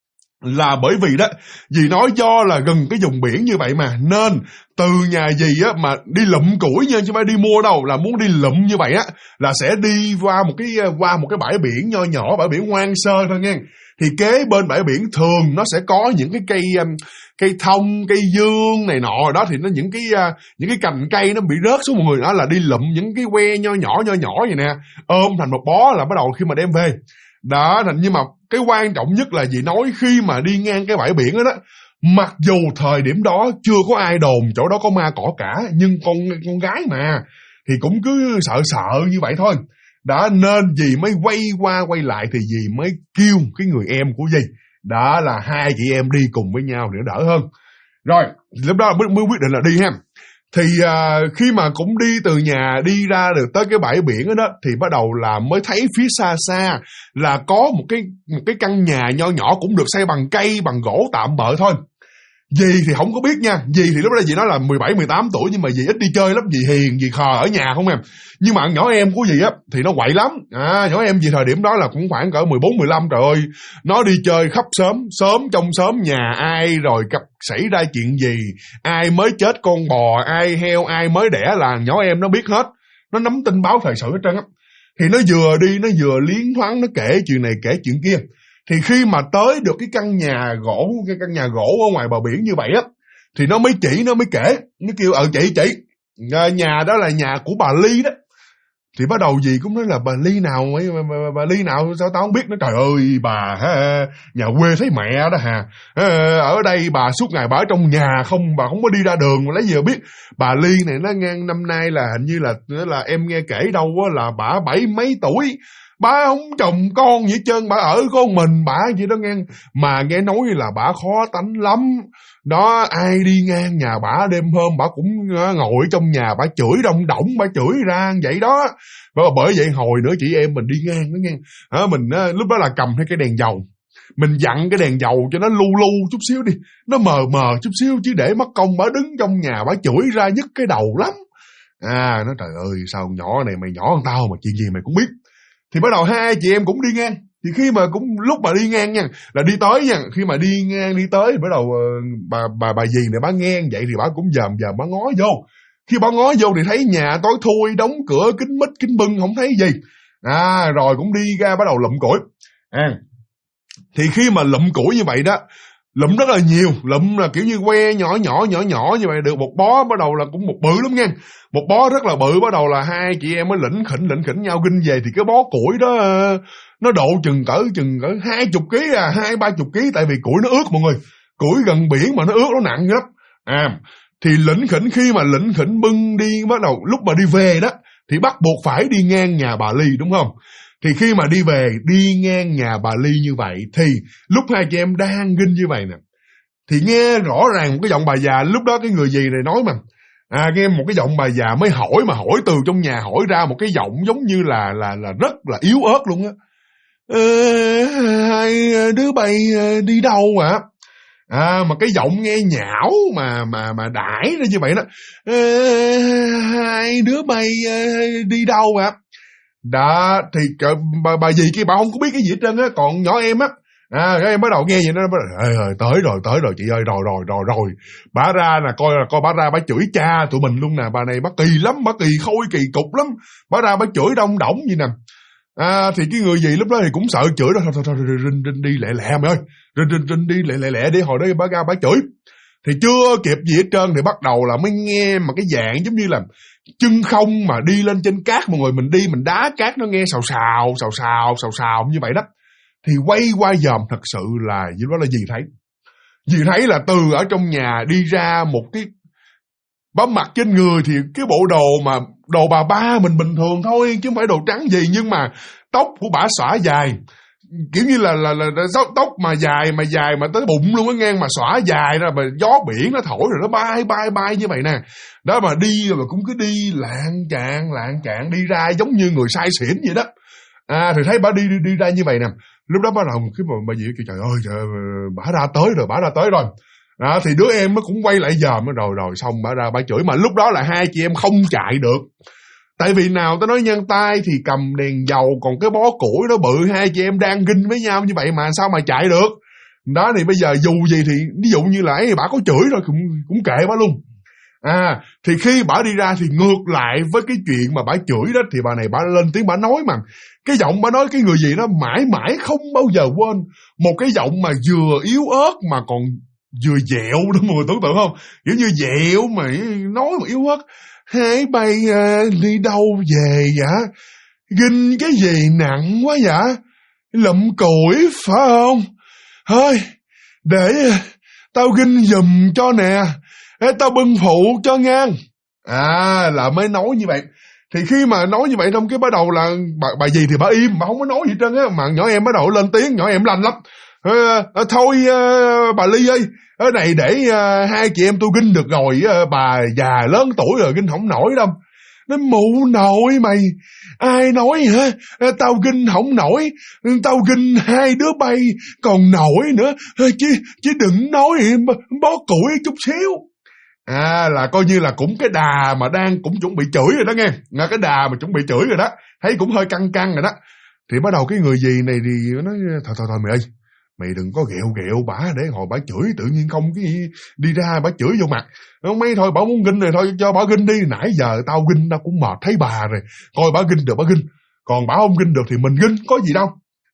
là bởi vì đó dì nói do là gần cái vùng biển như vậy mà, nên từ nhà dì á mà đi lụm củi nha, chứ không phải đi mua đâu, là muốn đi lụm như vậy á là sẽ đi qua một cái bãi biển nho nhỏ, bãi biển hoang sơ thôi nha. Thì kế bên bãi biển thường nó sẽ có những cái cây thông, cây dương này nọ đó, thì nó những cái cành cây nó bị rớt xuống mọi người, đó là đi lụm những cái que nho nhỏ vậy nè, ôm thành một bó là bắt đầu khi mà đem về. Đó, nhưng mà cái quan trọng nhất là dì nói khi mà đi ngang cái bãi biển đó, mặc dù thời điểm đó chưa có ai đồn chỗ đó có ma cỏ cả, nhưng con gái mà thì cũng cứ sợ như vậy thôi. Đó nên dì mới quay qua quay lại thì dì mới kêu cái người em của dì, đó là hai chị em đi cùng với nhau để đỡ hơn. Rồi lúc đó mới quyết định là đi ha. Thì khi mà cũng đi từ nhà đi ra được tới cái bãi biển đó thì bắt đầu là mới thấy phía xa là có một cái căn nhà nho nhỏ cũng được xây bằng cây, bằng gỗ tạm bợ thôi. Dì thì không có biết nha, dì thì lúc đó dì nói là 17-18 tuổi, nhưng mà dì ít đi chơi lắm, dì hiền, dì khờ ở nhà không em. Nhưng mà nhỏ em của dì á thì nó quậy lắm. Nhỏ em dì thời điểm đó là cũng khoảng cỡ 14-15, trời ơi, nó đi chơi khắp xóm trong xóm nhà ai rồi xảy ra chuyện gì, ai mới chết con bò, ai heo, ai mới đẻ là nhỏ em nó biết hết, nó nắm tin báo thời sự hết trơn á. Thì nó vừa đi nó vừa liến thoáng, nó kể chuyện này kể chuyện kia. Thì khi mà tới được cái căn nhà gỗ ở ngoài bờ biển như vậy á, thì nó mới kể, nó kêu chị, nhà đó là nhà của bà Ly đó. Thì bắt đầu gì cũng nói là bà Ly nào bà Ly nào sao tao không biết. Nó trời ơi bà nhà quê thấy mẹ đó hà, ở đây bà suốt ngày bà ở trong nhà không, bà không có đi ra đường mà lấy gì mà biết. Bà Ly này nó ngang năm nay là hình như là em nghe kể đâu á là bà 70 mấy tuổi, bà không chồng con gì hết trơn, bà ở con mình bà gì đó ngang. Mà nghe nói là bà khó tánh lắm đó, ai đi ngang nhà bà đêm hôm bà cũng ngồi trong nhà bà chửi đông động, bà chửi ra vậy đó. Bởi vậy hồi nữa chị em mình đi ngang nó nghe, mình lúc đó là cầm hai cái đèn dầu, mình dặn cái đèn dầu cho nó lu chút xíu đi, nó mờ chút xíu, chứ để mất công bà đứng trong nhà bà chửi ra nhức cái đầu lắm. Nó trời ơi sao nhỏ này mày nhỏ hơn tao mà chuyện gì mày cũng biết. Thì bắt đầu hai chị em cũng đi ngang. Thì khi mà cũng lúc mà đi ngang nha, là đi tới nha, khi mà đi ngang đi tới bắt đầu bà dì này bà nghe vậy thì bà cũng dòm bà ngó vô. Khi bà ngó vô thì thấy nhà tối thui, đóng cửa kín mít kín bưng không thấy gì. Rồi cũng đi ra bắt đầu lụm củi. Thì khi mà lụm củi như vậy đó, lụm rất là nhiều, lụm là kiểu như que nhỏ như vậy, được một bó bắt đầu là cũng một bự lắm nha. Một bó rất là bự, bắt đầu là hai chị em mới lỉnh khỉnh nhau ginh về. Thì cái bó củi đó nó độ chừng cỡ 20 kg 20-30 kg, tại vì củi nó ướt mọi người. Củi gần biển mà nó ướt nó nặng lắm. Thì lỉnh khỉnh, khi mà lỉnh khỉnh bưng đi, bắt đầu lúc mà đi về đó thì bắt buộc phải đi ngang nhà bà Ly đúng không? Thì khi mà đi về đi ngang nhà bà Ly như vậy, thì lúc hai chị em đang ginh như vậy nè, thì nghe rõ ràng một cái giọng bà già. Lúc đó cái người gì này nói mà nghe một cái giọng bà già mới hỏi, mà hỏi từ trong nhà hỏi ra một cái giọng giống như là rất là yếu ớt luôn á. Hai đứa bay đi đâu ạ? Mà cái giọng nghe nhão mà đãi ra như vậy đó. Hai đứa bay đi đâu ạ? Đó thì bà dì kia bà không có biết cái gì hết trơn á. Còn nhỏ em á, các em bắt đầu nghe vậy nó tới rồi chị ơi, rồi bà ra nè, coi bà ra bà chửi cha tụi mình luôn nè. Bà này bà kỳ lắm, bà kỳ khôi kỳ cục lắm. Bà ra bà chửi đông đỏng gì nè. Thì cái người gì lúc đó thì cũng sợ chửi đó. Thôi rinh đi lẹ mày ơi, rinh đi lẹ đi. Hồi đó bà ra bà chửi thì chưa kịp gì hết trơn thì bắt đầu là mới nghe mà cái dạng giống như là chân không mà đi lên trên cát mọi người. Mình đi mình đá cát nó nghe xào như vậy đó. Thì quay qua dòm, thật sự là dưới đó là gì thấy? Dì thấy là từ ở trong nhà đi ra một cái bám mặt trên người thì cái bộ đồ bà ba mình bình thường thôi chứ không phải đồ trắng gì, nhưng mà tóc của bả xõa dài, kiểu như là tóc mà dài mà tới bụng luôn á, ngang mà xõa dài ra, mà gió biển nó thổi rồi nó bay như vậy nè. Đó mà đi mà cũng cứ đi lạng chạng đi ra giống như người say xỉn vậy đó. Thì thấy bà đi ra như vậy nè. Lúc đó bắt đầu cái bà dì kêu trời ơi bà ra tới rồi. Thì đứa em nó cũng quay lại dòm rồi xong bà ra bà chửi. Mà lúc đó là hai chị em không chạy được, tại vì nào tao nói nhân tay thì cầm đèn dầu, còn cái bó củi nó bự, hai chị em đang ginh với nhau như vậy mà sao mà chạy được. Đó thì bây giờ dù gì thì ví dụ như là bà có chửi rồi cũng kệ bà luôn. Thì khi bà đi ra thì ngược lại với cái chuyện mà bà chửi đó, thì bà này bà lên tiếng bà nói, mà cái giọng bà nói cái người gì đó mãi mãi không bao giờ quên. Một cái giọng mà vừa yếu ớt mà còn vừa dẹo đó, mọi người tưởng tượng không? Kiểu như dẹo mà nói mà yếu ớt. Hai bay đi đâu về vậy? Ginh cái gì nặng quá vậy? Lụm củi phải không? Thôi để tao ginh giùm cho nè, tao bưng phụ cho ngang. Là mới nói như vậy. Thì khi mà nói như vậy trong cái bắt đầu là bà gì thì bà im, bà không có nói gì trơn á. Mà nhỏ em bắt đầu lên tiếng, nhỏ em lành lắm. Thôi bà Ly ơi, ở này để hai chị em tôi ginh được rồi, bà già lớn tuổi rồi ginh không nổi đâu. Nó mụ nội mày, ai nói hả? Tao ginh không nổi, tao ginh hai đứa bay còn nổi nữa, chứ đừng nói bó củi chút xíu. Là coi như là cũng cái đà mà đang cũng chuẩn bị chửi rồi đó nghe. Cái đà mà chuẩn bị chửi rồi đó, thấy cũng hơi căng rồi đó. Thì bắt đầu cái người gì này thì nói thôi mày ơi, mày đừng có ghẹo bả để hồi bả chửi tự nhiên không cái đi ra bả chửi vô mặt. Mấy thôi bả muốn ginh này thôi cho bả ginh đi, nãy giờ tao ginh tao cũng mệt thấy bà rồi, coi bả ginh được bả ginh. còn bả không ginh được thì mình ginh, có gì đâu.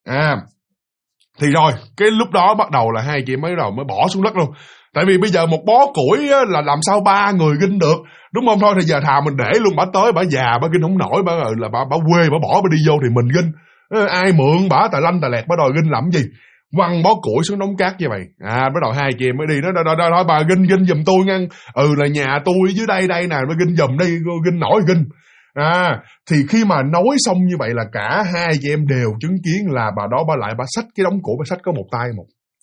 Thì rồi cái lúc đó bắt đầu là hai chị mới bỏ xuống đất luôn. Tại vì bây giờ một bó củi là làm sao 3 người ginh được, đúng không? Thôi thì giờ thà mình để luôn, bả tới bả già bả ginh không nổi, bả quê bả bỏ bả đi vô thì mình ginh. Ai mượn bả tài lanh tài lẹt bả đòi ginh làm gì? Quăng bó củi xuống đống cát như vậy. Bắt đầu hai chị em mới đi nói bà ginh giùm tôi ngăn. Là nhà tôi dưới đây nè, mới ginh giùm đây, ginh nổi ginh. Thì khi mà nói xong như vậy là cả hai chị em đều chứng kiến là bà đó bà xách cái đống củi, bà xách có một tay một.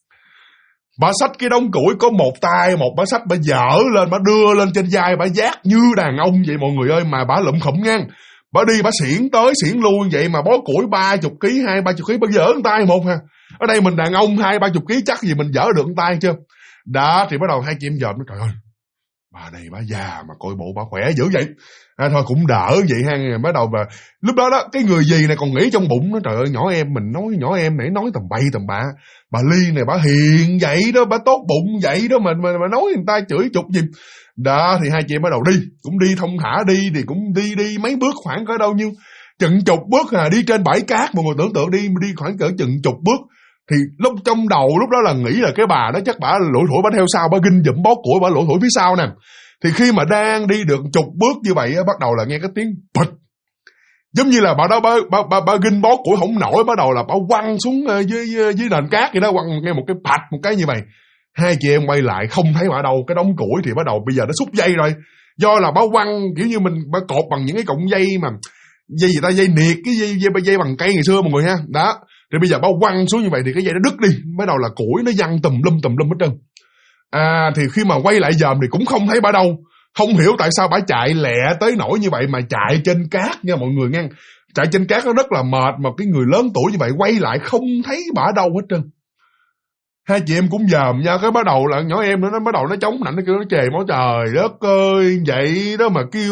Bà xách cái đống củi có một tay một, bà xách bà dở lên, bà đưa lên trên vai, bà vác như đàn ông vậy mọi người ơi, mà bà lụm khụm ngang. Bà đi bà xỉn tới xỉn lui vậy mà bó củi 30 kg, 20-30 kg bà dở tay một ha. Ở đây mình đàn ông 20-30 kg chắc gì mình dở được tay chưa. Đó thì bắt đầu hai chị em dòm nói trời ơi, bà này bà già mà coi bộ bà khỏe dữ vậy. Thôi cũng đỡ vậy ha. Bắt đầu lúc đó cái người gì này còn nghĩ trong bụng nó trời ơi, nhỏ em mình nói, nhỏ em này nói tầm bậy tầm bạ. Bà Ly này bà hiền vậy đó, bà tốt bụng vậy đó, mà nói người ta chửi chục gì. Đó thì hai chị em bắt đầu đi, cũng đi thông thả đi, thì cũng đi mấy bước khoảng cỡ đâu nhiêu, chừng chục bước đi trên bãi cát, mọi người tưởng tượng đi khoảng cỡ chừng chục bước. Thì lúc trong đầu lúc đó là nghĩ là cái bà đó chắc bà lủi thủi bà theo sau, bà ginh dụm bó củi, bà lủi thủi phía sau nè. Thì khi mà đang đi được chục bước như vậy bắt đầu là nghe cái tiếng bịch, giống như là bà đó bà ginh bó củi không nổi, bắt đầu là bà quăng xuống dưới nền cát vậy đó, quăng nghe một cái bạch một cái như vậy. Hai chị em quay lại không thấy bà đâu, cái đống củi thì bắt đầu bây giờ nó xúc dây rồi, do là bà quăng kiểu như mình bà cột bằng những cái cọng dây mà dây gì ta, dây niệt, cái dây bằng cây ngày xưa mọi người ha. Đó thì bây giờ bà quăng xuống như vậy thì cái dây nó đứt đi, bắt đầu là củi nó văng tùm lum hết trơn. Thì khi mà quay lại dòm thì cũng không thấy bà đâu. Không hiểu tại sao bà chạy lẹ tới nỗi như vậy, mà chạy trên cát nha mọi người nghe. Chạy trên cát nó rất là mệt, mà cái người lớn tuổi như vậy quay lại không thấy bà đâu hết trơn. Hai chị em cũng dòm nha, cái bắt đầu là nhỏ em nó bắt đầu nó chống nạnh, nó kêu nó chề máu trời đất ơi, vậy đó mà kêu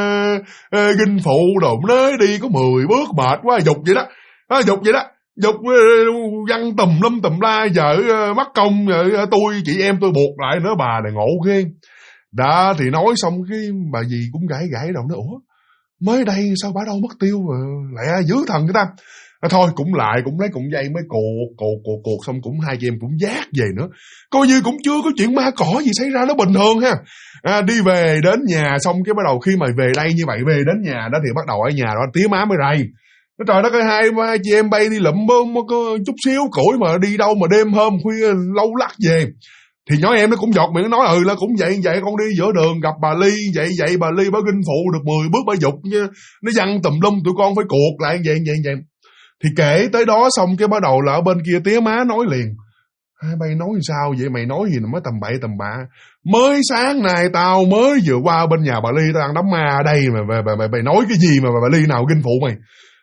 ginh phụ đồ nới đi có 10 bước mệt quá, dục vậy đó. Dục văng tùm la, vợ mắc công tôi chị em tôi buộc lại nữa, bà này ngộ ghê. Đó thì nói xong cái bà gì cũng gãi đầu, nó ủa mới đây sao bà đâu mất tiêu mà lẹ dữ thần cái ta. Thôi cũng lấy cụm dây mới cột xong cũng hai chị em cũng vác về nữa, coi như cũng chưa có chuyện ma cỏ gì xảy ra, nó bình thường ha. Đi về đến nhà xong cái bắt đầu khi mà về đây như vậy, về đến nhà đó thì bắt đầu ở nhà đó tía má mới rầy. Nó trời đất ơi, hai chị em bay đi lụm có chút xíu củi mà đi đâu mà đêm hôm khuya lâu lắc về. Thì nhỏ em nó cũng giọt miệng, nó nói là cũng vậy con đi giữa đường gặp bà Ly vậy bà Ly bà ginh phụ được 10 bước bà dục nha, nó văng tùm lum, tụi con phải cuộc lại vậy. Thì kể tới đó xong cái bắt đầu là ở bên kia tía má nói liền, hai bay nói sao vậy, mày nói gì mà mới tầm bậy tầm bạ, mới sáng nay tao mới vừa qua bên nhà bà Ly tao ăn đám ma ở đây mà mày nói cái gì mà bà Ly nào ginh phụ mày.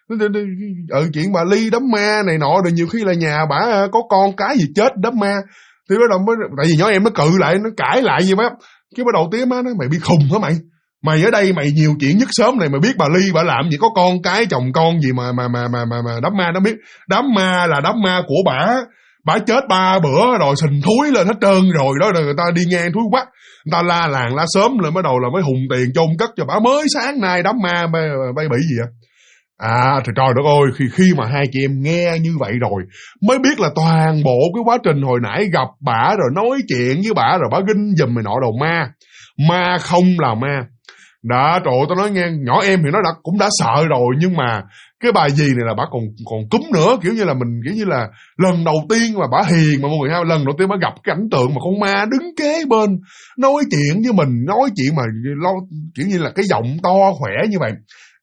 Chuyện bà Ly đám ma này nọ rồi nhiều khi là nhà bả có con cái gì chết đám ma. Thì bắt đầu mới, tại vì nhỏ em nó cự lại, nó cãi lại gì đó, cái bắt đầu tía má nói mày bị khùng hả mày? Mày ở đây mày nhiều chuyện nhất sớm này, mày biết bà Ly bà làm gì có con cái chồng con gì mà đám ma nó biết. Đám ma là đám ma của bả chết 3 bữa rồi sình thúi lên hết trơn rồi đó, rồi người ta đi ngang thúi quắc, người ta la làng la sớm lên, bắt đầu là mới hùng tiền chôn cất cho bả, mới sáng nay đám ma bay bị gì á. Thì trời đất ơi, khi mà hai chị em nghe như vậy rồi mới biết là toàn bộ cái quá trình hồi nãy gặp bả rồi nói chuyện với bả rồi bả ginh giùm mày nọ đầu ma không là ma. Đó, trời ơi, tao nói nghe, nhỏ em thì nó cũng đã sợ rồi, nhưng mà cái bà dì này là bả còn cúm nữa, kiểu như là mình kiểu như là lần đầu tiên mà bả hiền mà mọi người ha, lần đầu tiên bả gặp cái cảnh tượng mà con ma đứng kế bên nói chuyện với mình, nói chuyện mà kiểu như là cái giọng to khỏe như vậy.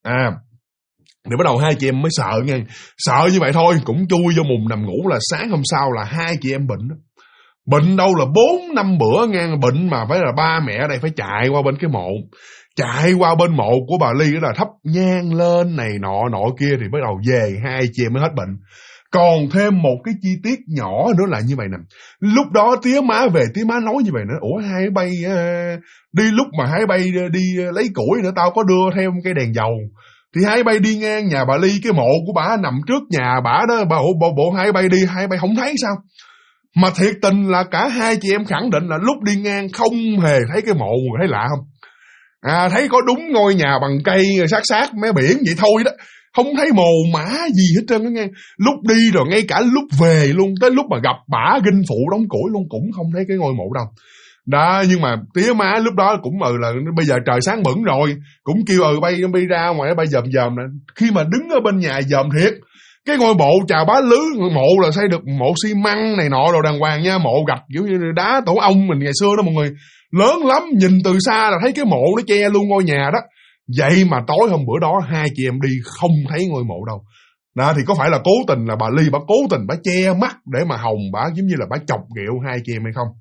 Thì bắt đầu hai chị em mới sợ nha. Sợ như vậy thôi cũng chui vô mùng nằm ngủ, là sáng hôm sau là hai chị em bệnh. Bệnh đâu là 4-5 bữa nha, bệnh mà phải là ba mẹ ở đây phải chạy qua bên cái mộ. Chạy qua bên mộ của bà Ly đó là thắp nhang lên này nọ kia, thì bắt đầu về hai chị em mới hết bệnh. Còn thêm một cái chi tiết nhỏ nữa là như vậy nè. Lúc đó tía má về, tía má nói như vậy nữa, ủa hai bay đi lúc mà hai bay đi lấy củi nữa, tao có đưa theo cái đèn dầu. Thì hai bay đi ngang nhà bà Ly, cái mộ của bà nằm trước nhà bà đó, bộ hai bay đi, hai bay không thấy sao? Mà thiệt tình là cả hai chị em khẳng định là lúc đi ngang không hề thấy cái mộ, thấy lạ không? Thấy có đúng ngôi nhà bằng cây sát mé biển vậy thôi đó. không thấy mồ mã gì hết trơn á nghe. Lúc đi rồi ngay cả lúc về luôn, tới lúc mà gặp bả ginh phụ đóng củi luôn cũng không thấy cái ngôi mộ đâu. Đó, nhưng mà tía má lúc đó cũng là bây giờ trời sáng bẩn rồi, cũng kêu bay ra ngoài bay dòm nè. Khi mà đứng ở bên nhà dòm thiệt, cái ngôi mộ chào bá lứ, mộ là xây được mộ xi măng này nọ đồ đàng hoàng nha, mộ gạch kiểu như đá tổ ong mình ngày xưa đó mọi người, lớn lắm, nhìn từ xa là thấy cái mộ nó che luôn ngôi nhà đó. Vậy mà tối hôm bữa đó hai chị em đi không thấy ngôi mộ đâu. Đó, thì có phải là cố tình là bà Ly bà cố tình bà che mắt để mà hòng bà giống như là bà chọc ghẹo hai chị em hay không?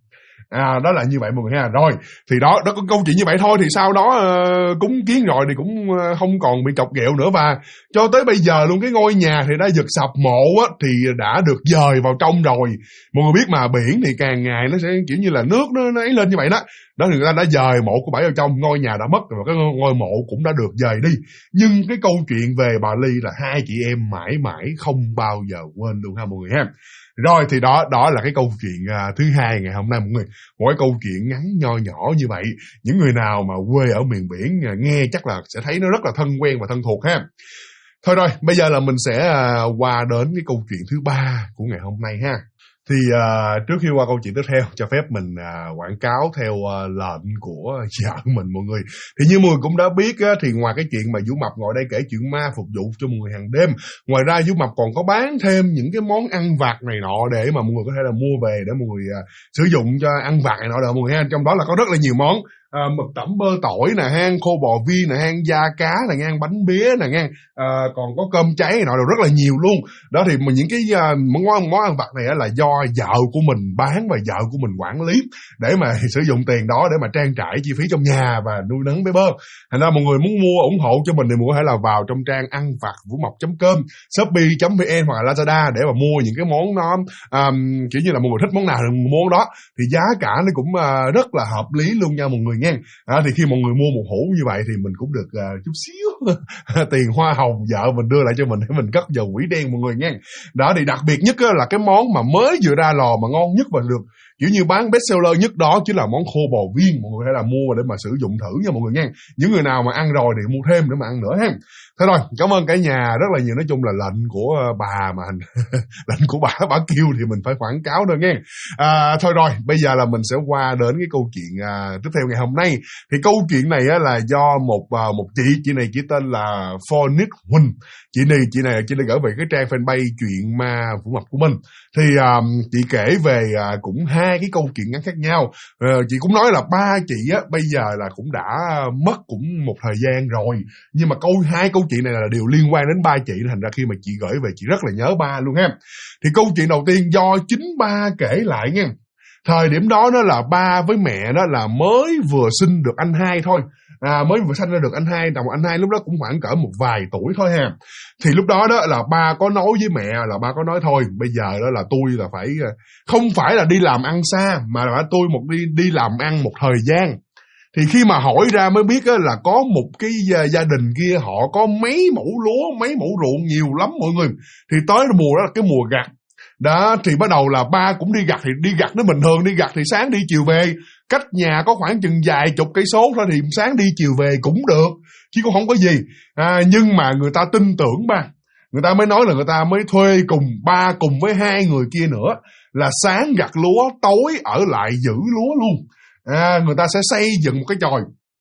Đó là như vậy mọi người ha. Rồi thì đó có câu chuyện như vậy thôi, thì sau đó cúng kiến rồi thì cũng không còn bị chọc ghẹo nữa. Và cho tới bây giờ luôn, cái ngôi nhà thì đã giật sập, mộ á thì đã được dời vào trong rồi. Mọi người biết mà, biển thì càng ngày nó sẽ kiểu như là nước nó ấy lên như vậy đó. Đó thì người ta đã dời mộ của bảy vào trong, ngôi nhà đã mất rồi, cái ngôi mộ cũng đã được dời đi. Nhưng cái câu chuyện về bà Ly là hai chị em mãi mãi không bao giờ quên luôn ha mọi người ha. Rồi thì đó là cái câu chuyện thứ hai ngày hôm nay mọi người. Một cái câu chuyện ngắn nho nhỏ như vậy, những người nào mà quê ở miền biển nghe chắc là sẽ thấy nó rất là thân quen và thân thuộc ha. Thôi rồi, bây giờ là mình sẽ qua đến cái câu chuyện thứ ba của ngày hôm nay ha. Thì trước khi qua câu chuyện tiếp theo, cho phép mình quảng cáo theo lệnh của vợ mình mọi người. Thì như mọi người cũng đã biết á, thì ngoài cái chuyện mà Vũ Mập ngồi đây kể chuyện ma phục vụ cho mọi người hàng đêm, ngoài ra Vũ Mập còn có bán thêm những cái món ăn vặt này nọ để mà mọi người có thể là mua về để mọi người sử dụng cho ăn vặt này nọ đó mọi người ha. Trong đó là có rất là nhiều món. Mực tẩm bơ tỏi nè, hang khô bò viên nè, hang da cá nè, ngang bánh bía nè, ngang còn có cơm cháy này nọ đều rất là nhiều luôn. Đó thì những cái món ăn vặt này là do vợ của mình bán và vợ của mình quản lý để mà sử dụng tiền đó để mà trang trải chi phí trong nhà và nuôi nấng bé bơ. Thành ra mọi người muốn mua ủng hộ cho mình thì mọi người có thể là vào trong trang ăn vặt vuomọc.com, shopee.vn hoặc là Lazada để mà mua những cái món nó kiểu như là mọi người thích món nào thì món đó, thì giá cả nó cũng rất là hợp lý luôn nha mọi người nha. Thì khi mọi người mua một hũ như vậy thì mình cũng được chút xíu tiền hoa hồng vợ mình đưa lại cho mình để mình cất vào quỹ đen mọi người nha. Đó thì đặc biệt nhất là cái món mà mới vừa ra lò mà ngon nhất và được kiểu như bán best seller nhất đó chính là món khô bò viên. Mọi người hãy là mua để mà sử dụng thử nha mọi người nha. Những người nào mà ăn rồi thì mua thêm để mà ăn nữa ha. Thế rồi, cảm ơn cả nhà rất là nhiều. Nói chung là lệnh của bà mà lệnh của bà kêu thì mình phải quảng cáo thôi nghe. Thôi rồi, bây giờ là mình sẽ qua đến cái câu chuyện tiếp theo ngày hôm nay. Thì câu chuyện này là do một chị này chỉ tên là Phonic Huỳnh. Chị này gửi về cái trang fanpage chuyện ma Vũ Mập của mình. Thì chị kể về cũng hai cái câu chuyện ngắn khác nhau. Chị cũng nói là ba chị bây giờ là cũng đã mất cũng một thời gian rồi, nhưng mà hai câu chuyện này là đều liên quan đến ba chị, thành ra khi mà chị gửi về chị rất là nhớ ba luôn ha. Thì câu chuyện đầu tiên do chính ba kể lại nha. Thời điểm đó nó là ba với mẹ đó là mới vừa sinh được anh hai thôi. Mới vừa sinh ra được anh hai, đồng anh hai lúc đó cũng khoảng cỡ một vài tuổi thôi ha. Thì lúc đó là ba có nói với mẹ là ba có nói thôi, bây giờ đó là tôi là phải không phải là đi làm ăn xa mà là tôi đi làm ăn một thời gian. Thì khi mà hỏi ra mới biết là có một cái gia đình kia họ có mấy mẫu lúa, mấy mẫu ruộng nhiều lắm mọi người. Thì tới mùa đó là cái mùa gặt. Đó thì bắt đầu là ba cũng đi gặt, thì đi gặt nó bình thường, đi gặt thì sáng đi chiều về, cách nhà có khoảng chừng vài chục cây số thôi thì sáng đi chiều về cũng được, chứ cũng không có gì. Nhưng mà người ta tin tưởng ba, người ta mới nói là người ta mới thuê cùng ba cùng với hai người kia nữa là sáng gặt lúa, tối ở lại giữ lúa luôn. Người ta sẽ xây dựng một cái chòi.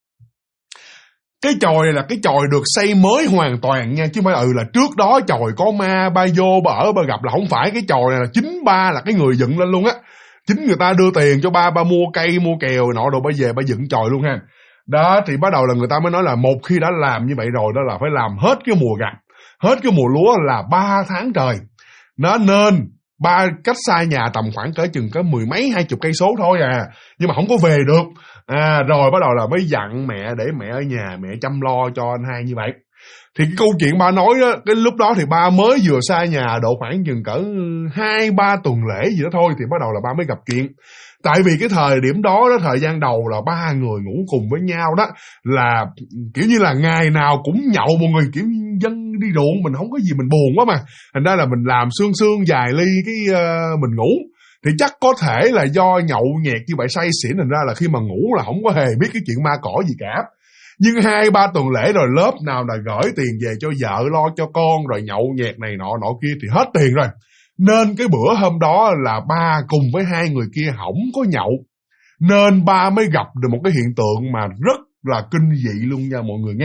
Cái chòi này là cái chòi được xây mới hoàn toàn nha, chứ không phải là trước đó chòi có ma ba vô ba ở ba gặp, là không phải. Cái chòi này là chính ba là cái người dựng lên luôn á. Chính người ta đưa tiền cho ba mua cây mua kèo nọ đồ, ba về ba dựng chòi luôn ha. Đó thì bắt đầu là người ta mới nói là một khi đã làm như vậy rồi đó là phải làm hết cái mùa gặt, hết cái mùa lúa là 3 tháng trời. Nó nên ba cách xa nhà tầm khoảng cỡ chừng có 10 mấy 20 cây số thôi nhưng mà không có về được. Rồi bắt đầu là mới dặn mẹ để mẹ ở nhà mẹ chăm lo cho anh hai như vậy. Thì cái câu chuyện ba nói đó, cái lúc đó thì ba mới vừa xa nhà độ khoảng chừng cỡ 2-3 tuần lễ gì đó thôi, thì bắt đầu là ba mới gặp chuyện. Tại vì cái thời điểm đó, thời gian đầu là ba người ngủ cùng với nhau đó, là kiểu như là ngày nào cũng nhậu mọi người, kiểu dân đi ruộng mình không có gì mình buồn quá mà, thành ra là mình làm sương vài ly cái mình ngủ. Thì chắc có thể là do nhậu nhẹt như vậy say xỉn, thành ra là khi mà ngủ là không có hề biết cái chuyện ma cỏ gì cả. Nhưng 2-3 tuần lễ rồi lớp nào là gửi tiền về cho vợ, lo cho con, rồi nhậu nhẹt này nọ kia thì hết tiền rồi. Nên cái bữa hôm đó là ba cùng với 2 người kia hổng có nhậu. Nên ba mới gặp được một cái hiện tượng mà rất là kinh dị luôn nha mọi người nghe.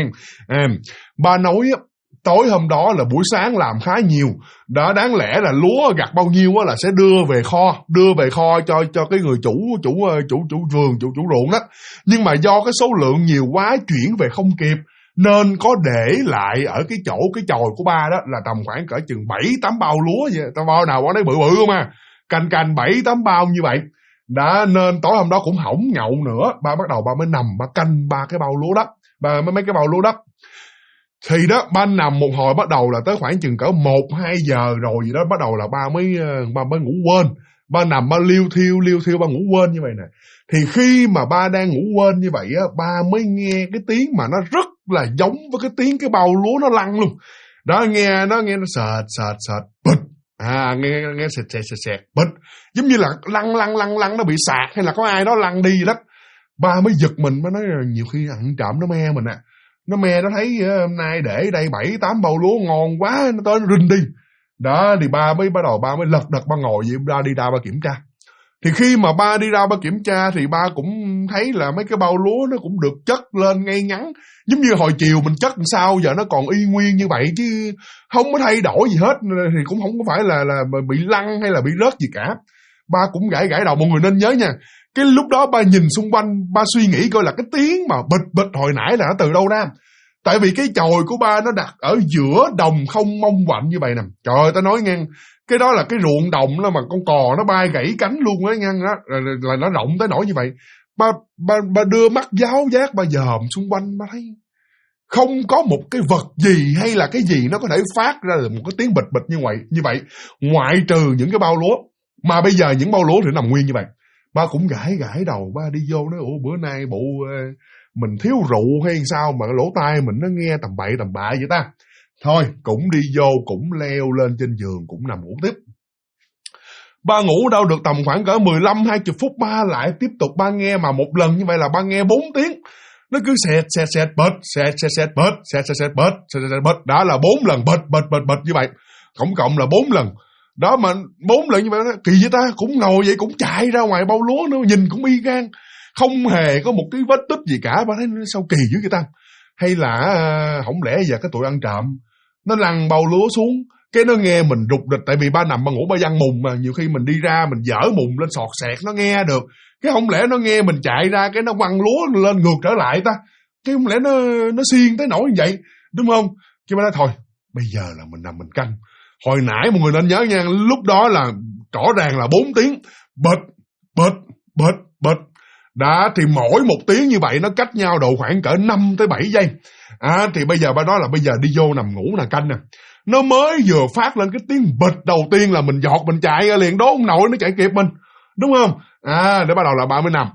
Ba nói tối hôm đó là buổi sáng làm khá nhiều, đó đáng lẽ là lúa gặt bao nhiêu là sẽ đưa về kho cho cái người chủ vườn, chủ ruộng đó. Nhưng mà do cái số lượng nhiều quá chuyển về không kịp, nên có để lại ở cái chòi của ba đó là tầm khoảng cỡ chừng 7-8 bao lúa vậy. Tao bao nào bao đấy bự không à, cành 7-8 bao như vậy. Đã nên tối hôm đó cũng hổng nhậu nữa, ba bắt đầu ba mới nằm ba canh ba cái bao lúa đất, mấy cái bao lúa đất. Thì đó ba nằm một hồi, bắt đầu là tới khoảng chừng cỡ 1-2 giờ rồi gì đó, bắt đầu là ba mới ngủ quên. Ba nằm ba liêu thiêu ba ngủ quên như vậy nè. Thì khi mà ba đang ngủ quên như vậy á, ba mới nghe cái tiếng mà nó rất là giống với cái tiếng cái bao lúa nó lăn luôn. Đó, nghe nó sệt bịch. Nghe sệt bịch, giống như là lăn nó bị sạc hay là có ai đó lăn đi vậy đó. Ba mới giật mình, ba nói là nhiều khi ăn trộm nó me mình à. Nó me nó thấy hôm nay để đây 7-8 bao lúa ngon quá, nó tới nó rinh đi. Đó thì ba mới bắt đầu ba mới lật đật ba ngồi vậy, đi ra ba kiểm tra. Thì khi mà ba đi ra ba kiểm tra thì ba cũng thấy là mấy cái bao lúa nó cũng được chất lên ngay ngắn, giống như hồi chiều mình chất làm sao giờ nó còn y nguyên như vậy chứ không có thay đổi gì hết, thì cũng không có phải là bị lăn hay là bị rớt gì cả. Ba cũng gãi đầu. Mọi người nên nhớ nha, cái lúc đó ba nhìn xung quanh, ba suy nghĩ coi là cái tiếng mà bịch hồi nãy là nó từ đâu ra. Tại vì cái chòi của ba nó đặt ở giữa đồng không mông quạnh như vậy nè. Trời ơi, ta nói ngang, cái đó là cái ruộng đồng đó mà con cò nó bay gãy cánh luôn á ngang đó, là nó rộng tới nỗi như vậy. Ba đưa mắt giáo giác ba dòm xung quanh, ba thấy không có một cái vật gì hay là cái gì nó có thể phát ra được một cái tiếng bịch như vậy, ngoại trừ những cái bao lúa. Mà bây giờ những bao lúa thì nằm nguyên như vậy. Ba cũng gãi đầu, ba đi vô nói ủa bữa nay bộ mình thiếu rượu hay sao mà lỗ tai mình nó nghe tầm bậy tầm bạ vậy ta. Thôi cũng đi vô, cũng leo lên trên giường, cũng nằm ngủ tiếp. Ba ngủ đâu được tầm khoảng cỡ 15-20 phút, ba lại tiếp tục ba nghe, mà một lần như vậy là ba nghe 4 tiếng. Nó cứ sẹt bệt. Đó là 4 lần bệt như vậy. Tổng cộng là 4 lần. Đó mà 4 lần như vậy, kỳ vậy ta, cũng ngồi vậy cũng chạy ra ngoài bao lúa nữa, nhìn cũng y gan. Không hề có một cái vết tích gì cả, ba thấy sao kỳ dữ vậy ta. Hay là không lẽ giờ cái tụi ăn trộm nó lăn bao lúa xuống, cái nó nghe mình rụt rịch, tại vì ba nằm ba ngủ ba văng mùng mà, nhiều khi mình đi ra mình dở mùng lên sọt sẹt nó nghe được, cái không lẽ nó nghe mình chạy ra cái nó quăng lúa lên ngược trở lại ta, cái không lẽ nó xiên tới nỗi như vậy, đúng không? Cái ba nói thôi bây giờ là mình nằm mình canh. Hồi nãy mọi người nên nhớ nha, lúc đó là rõ ràng là 4 tiếng bịch. Đã thì mỗi một tiếng như vậy nó cách nhau độ khoảng cỡ 5-7 giây. Thì bây giờ ba nói là bây giờ đi vô nằm ngủ nè canh nè. Nó mới vừa phát lên cái tiếng bịch đầu tiên là mình giọt mình chạy ra liền, đố ông nội nó chạy kịp mình, đúng không? Để bắt đầu là ba mới nằm.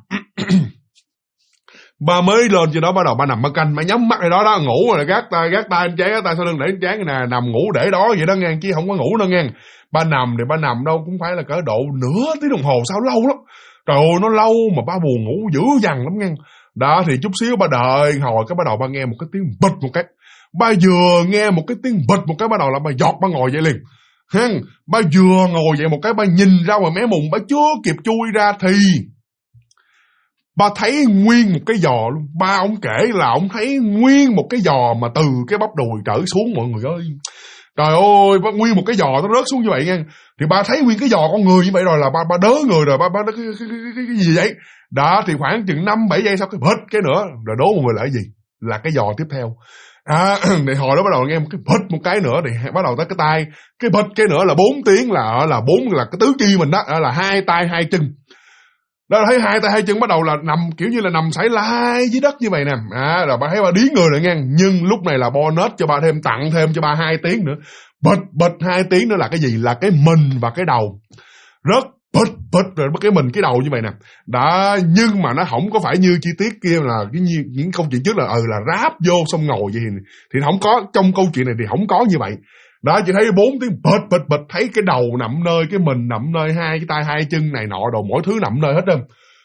Ba mới lên trên đó bắt đầu ba nằm ba canh, ba nhắm mắt ở đó ngủ rồi gác tay anh chán, tay sau lưng để anh chán cái nè, nằm ngủ để đó vậy đó ngang, chứ không có ngủ đâu ngang. Ba nằm thì ba nằm đâu cũng phải là cỡ độ nửa tiếng đồng hồ, sao lâu lắm. Trời ơi nó lâu mà ba buồn ngủ dữ dằn lắm ngang. Đó thì chút xíu ba đợi hồi cái bắt đầu ba nghe một cái tiếng bịch một cái. Ba vừa nghe một cái tiếng bịch một cái bắt đầu là ba giọt ba ngồi dậy liền. Ba vừa ngồi dậy một cái ba nhìn ra ngoài mé mùng, ba chưa kịp chui ra thì ba thấy nguyên một cái giò luôn. Ba ông kể là ông thấy nguyên một cái giò mà từ cái bắp đùi trở xuống mọi người ơi. Trời ơi, ba nguyên một cái giò nó rớt xuống như vậy nha. Thì ba thấy nguyên cái giò con người như vậy rồi là ba đớ người rồi, ba nói cái gì vậy? Đó thì khoảng chừng 5-7 giây sau cái bịch cái nữa, rồi đố mọi người là cái gì? Là cái giò tiếp theo. Thì hồi đó bắt đầu nghe một cái bịch một cái nữa thì bắt đầu tới cái tay, cái bịch cái nữa là 4 tiếng là 4 là cái tứ chi mình đó, là 2 tay 2 chân. Đó thấy 2 tay 2 chân bắt đầu là nằm kiểu như là nằm sải lai dưới đất như vậy nè. Rồi ba thấy ba điếng người rồi nha. Nhưng lúc này là bonus cho ba thêm, tặng thêm cho ba 2 tiếng nữa. Bịch 2 tiếng nữa là cái gì? Là cái mình và cái đầu. Rất bịch rồi cái mình cái đầu như vậy nè. Đó, nhưng mà nó không có phải như chi tiết kia là những câu chuyện trước là là ráp vô xong ngồi vậy thì không có, trong câu chuyện này thì không có như vậy. Đó, chỉ thấy 4 tiếng bịch, thấy cái đầu nằm nơi, cái mình nằm nơi, 2 cái tay 2 chân này nọ đồ, mỗi thứ nằm nơi hết trơn.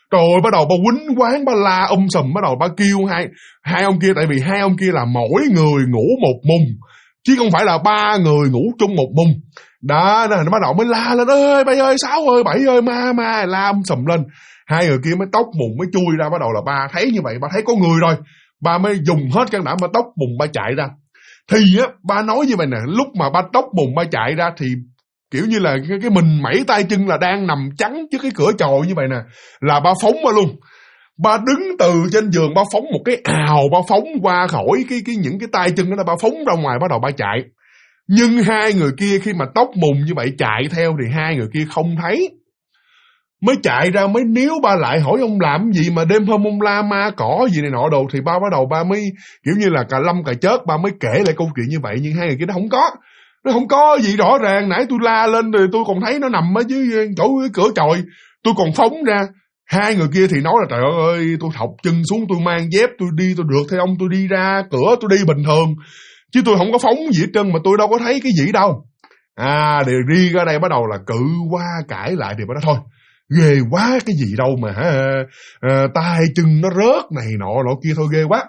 Trời ơi, bắt đầu bà quýnh quán, bà la sùm, bắt đầu bà kêu hai ông kia, tại vì hai ông kia là mỗi người ngủ một mùng, chứ không phải là ba người ngủ chung một mùng. Đó, nó bắt đầu mới la lên, ơi, Bảy ơi, Sáu ơi, Bảy ơi, ma, la sùm lên. Hai người kia mới tóc mùng mới chui ra, bắt đầu là ba thấy như vậy, ba thấy có người rồi, ba mới dùng hết can đảm, ba tóc mùng ba chạy ra. Thì á, ba nói như vậy nè, lúc mà ba tóc mùng ba chạy ra thì kiểu như là cái mình mẩy tay chân là đang nằm chắn trước cái cửa chòi như vậy nè, là ba phóng ba luôn. Ba đứng từ trên giường, ba phóng một cái ào, ba phóng qua khỏi những cái tay chân đó, ba phóng ra ngoài, bắt đầu ba chạy. Nhưng hai người kia khi mà tóc mùng như vậy chạy theo thì hai người kia không thấy, mới chạy ra mới níu ba lại, hỏi ông làm gì mà đêm hôm ông la ma cỏ gì này nọ đồ. Thì ba bắt đầu ba mới kiểu như là cà lâm cà chớt, ba mới kể lại câu chuyện như vậy. Nhưng hai người kia nó không có gì rõ ràng. Nãy tôi la lên rồi tôi còn thấy nó nằm ở dưới chỗ cửa chòi, tôi còn phóng ra. Hai người kia thì nói là trời ơi, tôi thọc chân xuống, tôi mang dép, tôi đi, tôi rượt theo ông, tôi đi ra cửa, tôi đi bình thường, chứ tôi không có phóng gì hết trơn, mà tôi đâu có thấy cái gì đâu. Thì đi ra đây bắt đầu là cự qua cãi lại, thì bắt đầu thôi, ghê quá, cái gì đâu mà tay chân nó rớt này nọ kia, thôi ghê quá.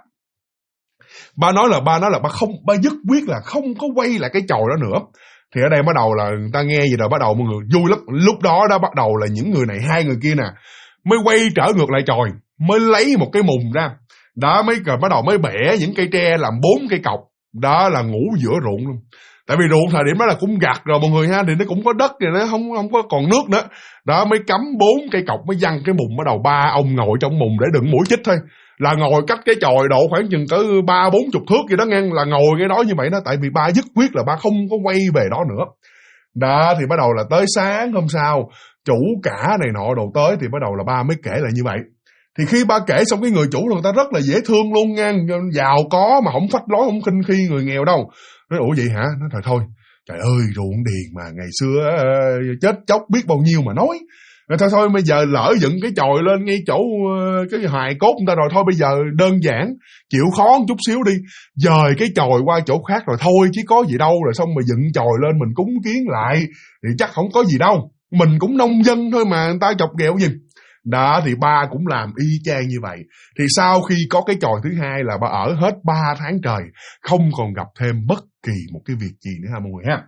Ba nói là ba dứt quyết là không có quay lại cái chòi đó nữa. Thì ở đây bắt đầu là người ta nghe gì rồi bắt đầu mọi người vui lắm. Lúc đó bắt đầu là những người này, hai người kia nè, mới quay trở ngược lại chòi, mới lấy một cái mùng ra đó, bắt đầu mới bẻ những cây tre làm 4 cây cọc đó, là ngủ giữa ruộng luôn. Tại vì ruộng thời điểm đó là cũng gặt rồi mọi người ha, thì nó cũng có đất rồi, nó không có còn nước nữa đó, mới cắm 4 cây cọc, mới văng cái mùng. Bắt đầu ba ông ngồi trong mùng để đựng mũi chích thôi, là ngồi cách cái chòi độ khoảng chừng tới 30-40 thước gì đó ngang, là ngồi cái đó như vậy đó. Tại vì ba dứt quyết là ba không có quay về đó nữa đó. Thì bắt đầu là tới sáng hôm sau, chủ cả này nọ đồ tới, thì bắt đầu là ba mới kể lại như vậy. Thì khi ba kể xong, cái người chủ là người ta rất là dễ thương luôn nha, giàu có mà không phách lối, không khinh khi người nghèo đâu. Nói ủa vậy hả? Nói thôi, trời ơi, ruộng điền mà ngày xưa chết chóc biết bao nhiêu mà nói. Rồi thôi bây giờ lỡ dựng cái chòi lên ngay chỗ cái hài cốt người ta rồi, thôi bây giờ đơn giản chịu khó một chút xíu đi, dời cái chòi qua chỗ khác rồi thôi chứ có gì đâu. Rồi xong mà dựng chòi lên mình cúng kiến lại thì chắc không có gì đâu, mình cũng nông dân thôi mà, người ta chọc ghẹo gì đó. Thì ba cũng làm y chang như vậy. Thì sau khi có cái chòi thứ hai là ba ở hết 3 tháng trời, không còn gặp thêm bất kỳ một cái việc gì nữa ha mọi người ha.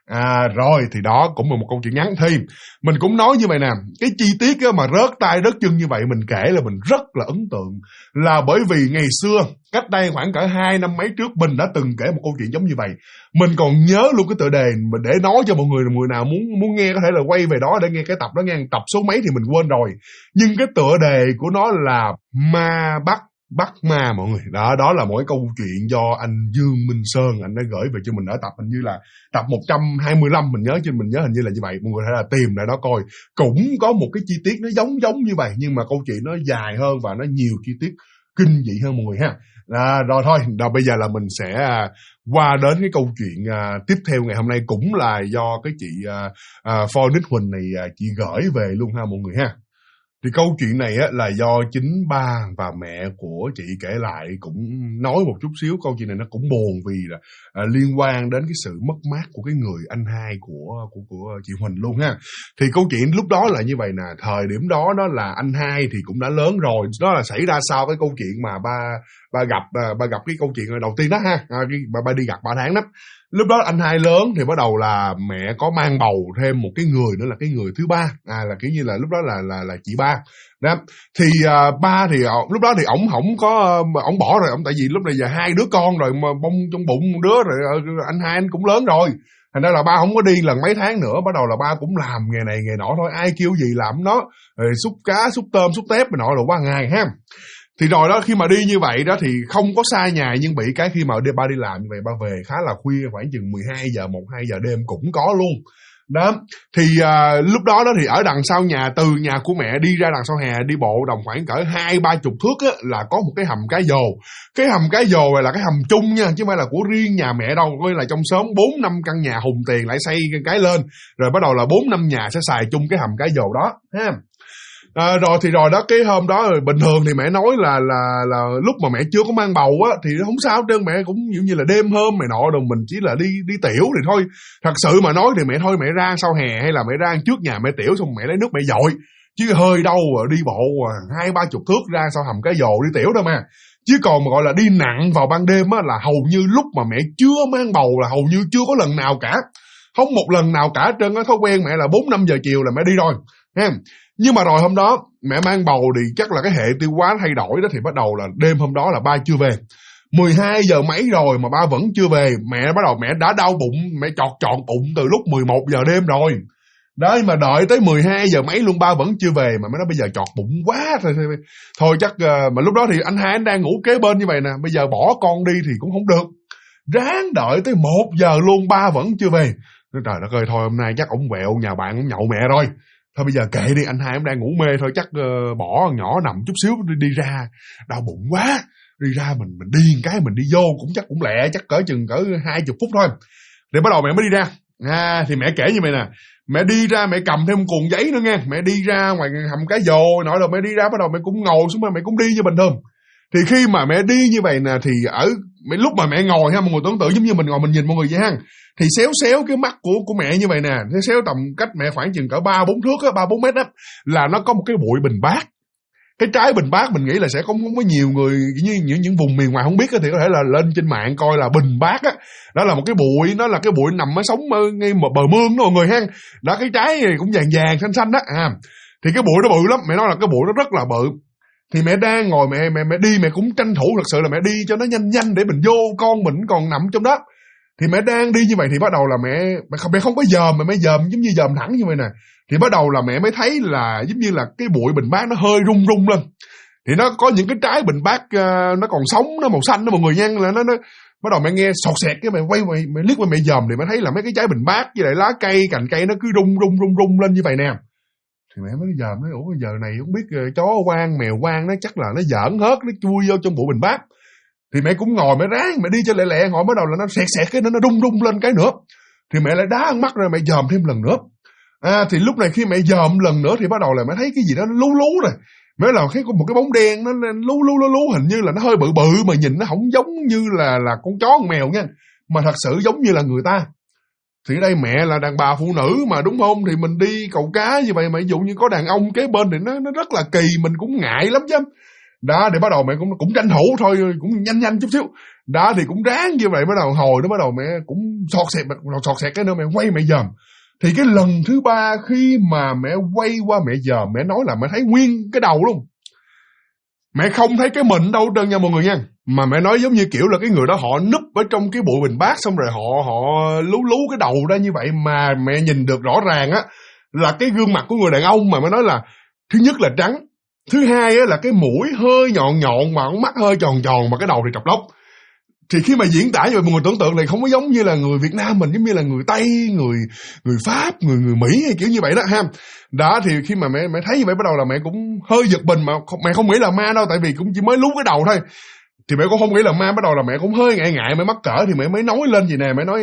Rồi thì đó cũng là một câu chuyện ngắn. Thì mình cũng nói như vậy nè, cái chi tiết mà rớt tay rớt chân như vậy mình kể là mình rất là ấn tượng, là bởi vì ngày xưa cách đây khoảng cỡ 2 năm mấy trước mình đã từng kể một câu chuyện giống như vậy. Mình còn nhớ luôn cái tựa đề, mà để nói cho mọi người nào muốn nghe có thể là quay về đó để nghe cái tập đó, nghe tập số mấy thì mình quên rồi. Nhưng cái tựa đề của nó là Ma Bắt Ma mọi người. Đó là một cái câu chuyện do anh Dương Minh Sơn anh đã gửi về cho mình ở tập hình như là tập 125, mình nhớ hình như là như vậy. Mọi người có thể là tìm lại đó coi. Cũng có một cái chi tiết nó giống như vậy, nhưng mà câu chuyện nó dài hơn và nó nhiều chi tiết kinh dị hơn mọi người ha. Rồi thôi, bây giờ là mình sẽ qua đến cái câu chuyện tiếp theo ngày hôm nay, cũng là do cái chị Phonic Huỳnh này chị gửi về luôn ha mọi người ha. Thì câu chuyện này á, là do chính ba và mẹ của chị kể lại, cũng nói một chút xíu. Câu chuyện này nó cũng buồn vì là liên quan đến cái sự mất mát của cái người anh hai của chị Huỳnh luôn ha. Thì câu chuyện lúc đó là như vậy nè, thời điểm đó là anh hai thì cũng đã lớn rồi. Đó là xảy ra sau cái câu chuyện mà ba gặp cái câu chuyện đầu tiên đó ha. Ba đi gặp 3 tháng đó. Lúc đó anh hai lớn thì bắt đầu là mẹ có mang bầu thêm một cái người nữa, là cái người thứ ba, là kiểu như là lúc đó là chị ba đó. Thì ba thì lúc đó thì ổng không có, ổng bỏ rồi, ổng tại vì lúc này giờ 2 đứa con rồi, mà bông trong bụng một đứa rồi, anh hai anh cũng lớn rồi, thành ra là ba không có đi lần mấy tháng nữa. Bắt đầu là ba cũng làm nghề này nghề nọ thôi, ai kêu gì làm nó, rồi xúc cá xúc tôm xúc tép này nọ rồi qua ngày ha. Thì rồi đó, khi mà đi như vậy đó thì không có xa nhà, nhưng bị cái khi mà ba đi làm như vậy, ba về khá là khuya, khoảng chừng 12 giờ, 1-2 giờ đêm cũng có luôn. Đó, thì lúc đó thì ở đằng sau nhà, từ nhà của mẹ đi ra đằng sau hè, đi bộ đồng khoảng cỡ 20-30 thước á, là có một cái hầm cá dồ. Cái hầm cá dồ này là cái hầm chung nha, chứ không phải là của riêng nhà mẹ đâu. Coi là trong xóm 4-5 căn nhà hùng tiền lại xây cái lên, rồi bắt đầu là 4-5 nhà sẽ xài chung cái hầm cá dồ đó ha. Rồi đó, cái hôm đó bình thường thì mẹ nói là lúc mà mẹ chưa có mang bầu á thì không sao hết trơn, mẹ cũng như là đêm hôm mày nọ rồi mình chỉ là đi tiểu thì thôi. Thật sự mà nói thì mẹ ra sau hè hay là mẹ ra trước nhà mẹ tiểu xong mẹ lấy nước mẹ dội, chứ hơi đâu đi bộ 20-30 thước ra sau hầm Cái Vồ đi tiểu thôi mà. Chứ còn mà gọi là đi nặng vào ban đêm á, là hầu như lúc mà mẹ chưa mang bầu là hầu như chưa có lần nào cả. Không một lần nào cả trơn á. Thói quen mẹ là 4-5 giờ chiều là mẹ đi rồi ha. Nhưng mà rồi hôm đó mẹ mang bầu thì chắc là cái hệ tiêu hóa thay đổi đó, thì bắt đầu là đêm hôm đó là ba chưa về. 12 giờ mấy rồi mà ba vẫn chưa về. Mẹ bắt đầu mẹ đã đau bụng, mẹ chọt bụng từ lúc 11 giờ đêm rồi. Đấy, mà đợi tới 12 giờ mấy luôn ba vẫn chưa về. Mà mới nói bây giờ chọt bụng quá. Thôi chắc mà lúc đó thì anh hai anh đang ngủ kế bên như vậy nè. Bây giờ bỏ con đi thì cũng không được. Ráng đợi tới 1 giờ luôn ba vẫn chưa về. Nói trời đất ơi, thôi hôm nay chắc ổng quẹo nhà bạn ổng nhậu mẹ rồi. Thôi bây giờ kệ đi, anh hai ổng đang ngủ mê thôi, chắc bỏ nhỏ nằm chút xíu đi ra. Đau bụng quá. Đi ra mình đi một cái mình đi vô cũng chắc cũng lẹ, chắc cỡ 20 phút thôi. Để bắt đầu mẹ mới đi ra. Thì mẹ kể như vậy nè. Mẹ đi ra mẹ cầm thêm một cuộn giấy nữa nghe. Mẹ đi ra ngoài hầm Cái Vồ nọ rồi mẹ đi ra bắt đầu mẹ cũng ngồi xuống mà mẹ cũng đi như bình thường. Thì khi mà mẹ đi như vậy nè thì lúc mà mẹ ngồi ha, mọi người tưởng tượng giống như mình ngồi mình nhìn mọi người vậy ha. Thì xéo cái mắt của mẹ như vậy nè, xéo tầm cách mẹ khoảng chừng cỡ 3-4 thước á, 3-4 mét á, là nó có một cái bụi bình bát. Cái trái bình bát mình nghĩ là sẽ không có nhiều người như những vùng miền ngoài không biết thì có thể là lên trên mạng coi là bình bát á. Đó là một cái bụi, nó là cái bụi nằm ở sống ngay bờ mương đó mọi người ha. Đó, cái trái này cũng vàng xanh đó. Thì cái bụi nó bự lắm, mẹ nói là cái bụi nó rất là bự. Thì mẹ đang ngồi mẹ đi, mẹ cũng tranh thủ thật sự là mẹ đi cho nó nhanh để mình vô, con mình còn nằm trong đó. Thì mẹ đang đi như vậy thì bắt đầu là mẹ không có dòm, mà mẹ dòm giống như dòm thẳng như vậy nè. Thì bắt đầu là mẹ mới thấy là giống như là cái bụi bình bát nó hơi rung lên. Thì nó có những cái trái bình bát nó còn sống, nó màu xanh đó mọi người nha. Là nó bắt đầu mẹ nghe sọt xẹt cái mẹ quay mẹ liếc qua mẹ dòm thì mẹ thấy là mấy cái trái bình bát với lại lá cây, cành cây nó cứ rung lên như vậy nè. Thì mẹ mới dòm nói ủa giờ này không biết chó quang mèo quang nó chắc là nó giỡn hết, nó chui vô trong bụi bình bát. Thì mẹ cũng ngồi mẹ ráng mẹ đi cho lẹ ngồi, bắt đầu là nó xẹt cái nó rung lên cái nữa. Thì mẹ lại đá mắt ra mẹ dòm thêm lần nữa. Thì lúc này khi mẹ dòm lần nữa thì bắt đầu là mẹ thấy cái gì đó nó lú rồi. Mẹ là thấy có một cái bóng đen nó lú, hình như là nó hơi bự mà nhìn nó không giống như là con chó con mèo nha, mà thật sự giống như là người ta. Thì ở đây mẹ là đàn bà phụ nữ mà đúng không, thì mình đi cầu cá như vậy mà ví dụ như có đàn ông kế bên thì nó rất là kỳ, mình cũng ngại lắm chứ. Đó, thì bắt đầu mẹ cũng tranh thủ thôi, cũng nhanh chút xíu. Đó, thì cũng ráng như vậy, bắt đầu hồi nó bắt đầu mẹ cũng sọt xẹt cái nữa, mẹ quay mẹ dòm. Thì cái lần thứ 3 khi mà mẹ quay qua mẹ dòm, mẹ nói là mẹ thấy nguyên cái đầu luôn. Mẹ không thấy cái mình đâu trơn nha mọi người nha. Mà mẹ nói giống như kiểu là cái người đó họ núp ở trong cái bụi bình bát, xong rồi họ lú cái đầu ra như vậy. Mà mẹ nhìn được rõ ràng á là cái gương mặt của người đàn ông, mà mẹ nói là thứ nhất là trắng, thứ hai á là cái mũi hơi nhọn mà con mắt hơi tròn mà cái đầu thì trọc lóc. Thì khi mà diễn tả như vậy mọi người tưởng tượng này không có giống như là người Việt Nam mình, giống như là người Tây, người Pháp, người Mỹ hay kiểu như vậy đó ha. Đó, thì khi mà mẹ thấy như vậy bắt đầu là mẹ cũng hơi giật mình, mà mẹ không nghĩ là ma đâu, tại vì cũng chỉ mới lú cái đầu thôi. Thì mẹ cũng không nghĩ là ma, bắt đầu là mẹ cũng hơi ngại mẹ mắc cỡ, thì mẹ mới nói lên gì nè, mẹ nói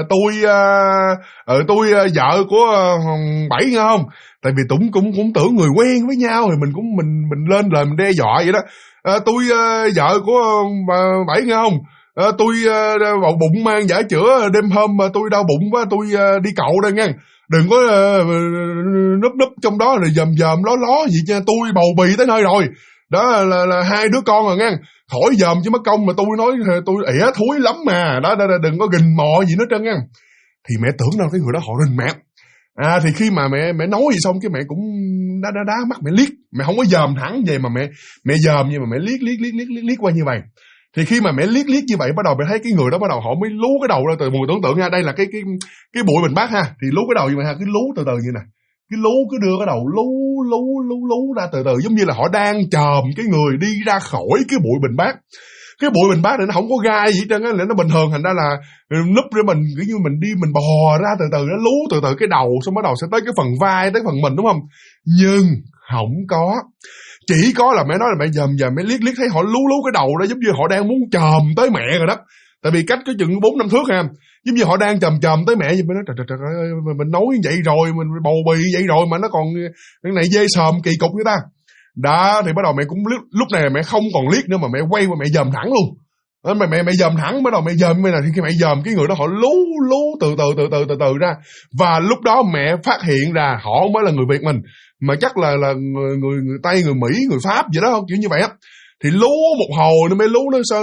tôi vợ của Bảy nghe không? Tại vì cũng tưởng người quen với nhau thì mình lên lời mình đe dọa vậy đó. Tôi vợ của Bảy nghe không? Tôi bầu bụng mang giả chữa, đêm hôm mà tôi đau bụng quá, tôi đi cậu đây nha. Đừng có núp trong đó rồi dòm ló gì nha, tôi bầu bì tới nơi rồi. Đó là 2 đứa con rồi nha. Khỏi dòm chứ mất công mà tôi nói tôi ỉa thúi lắm mà. Đó đừng có gình mò gì nữa trơn nha. Thì mẹ tưởng đâu cái người đó họ rình mẹ. Thì khi mà mẹ nói gì xong cái mẹ cũng đá mắt mẹ liếc. Mẹ không có dòm thẳng về mà mẹ dòm nhưng mà mẹ liếc qua như vậy. Thì khi mà mẹ liếc như vậy bắt đầu mẹ thấy cái người đó bắt đầu họ mới lú cái đầu ra. Từ mọi người tưởng tượng ha, đây là cái bụi bình bát ha, thì lú cái đầu như vậy ha, cứ lú từ như này. Cứ cứ đưa cái đầu lú ra từ giống như là họ đang chồm cái người đi ra khỏi cái bụi bình bát. Cái bụi bình bát này nó không có gai gì hết trơn á, nó bình thường, thành ra là núp để mình kiểu như mình đi mình bò ra từ nó lú từ cái đầu, xong bắt đầu sẽ tới cái phần vai, tới phần mình đúng không? Nhưng không có. Chỉ có là mẹ nói là mẹ dòm mẹ liếc thấy họ lú cái đầu đó, giống như họ đang muốn chồm tới mẹ rồi đó. Tại vì cách có chừng 4-5 thước ha, giống như họ đang chồm tới mẹ. Vậy mới nói trời ơi, mình nói vậy rồi, mình bầu bì vậy rồi mà nó còn cái này dê sòm kỳ cục với ta. Đó, thì bắt đầu mẹ cũng lúc này mẹ không còn liếc nữa mà mẹ quay qua mẹ dòm thẳng luôn. Mày dòm thẳng, bắt đầu mày dòm mày, là khi mày dòm cái người đó họ lú từ ra, và lúc đó mẹ phát hiện ra họ không phải là người Việt mình, mà chắc là người Tây, người Mỹ, người Pháp gì đó, kiểu như vậy á. Thì lú một hồi nó mới lú, nó sao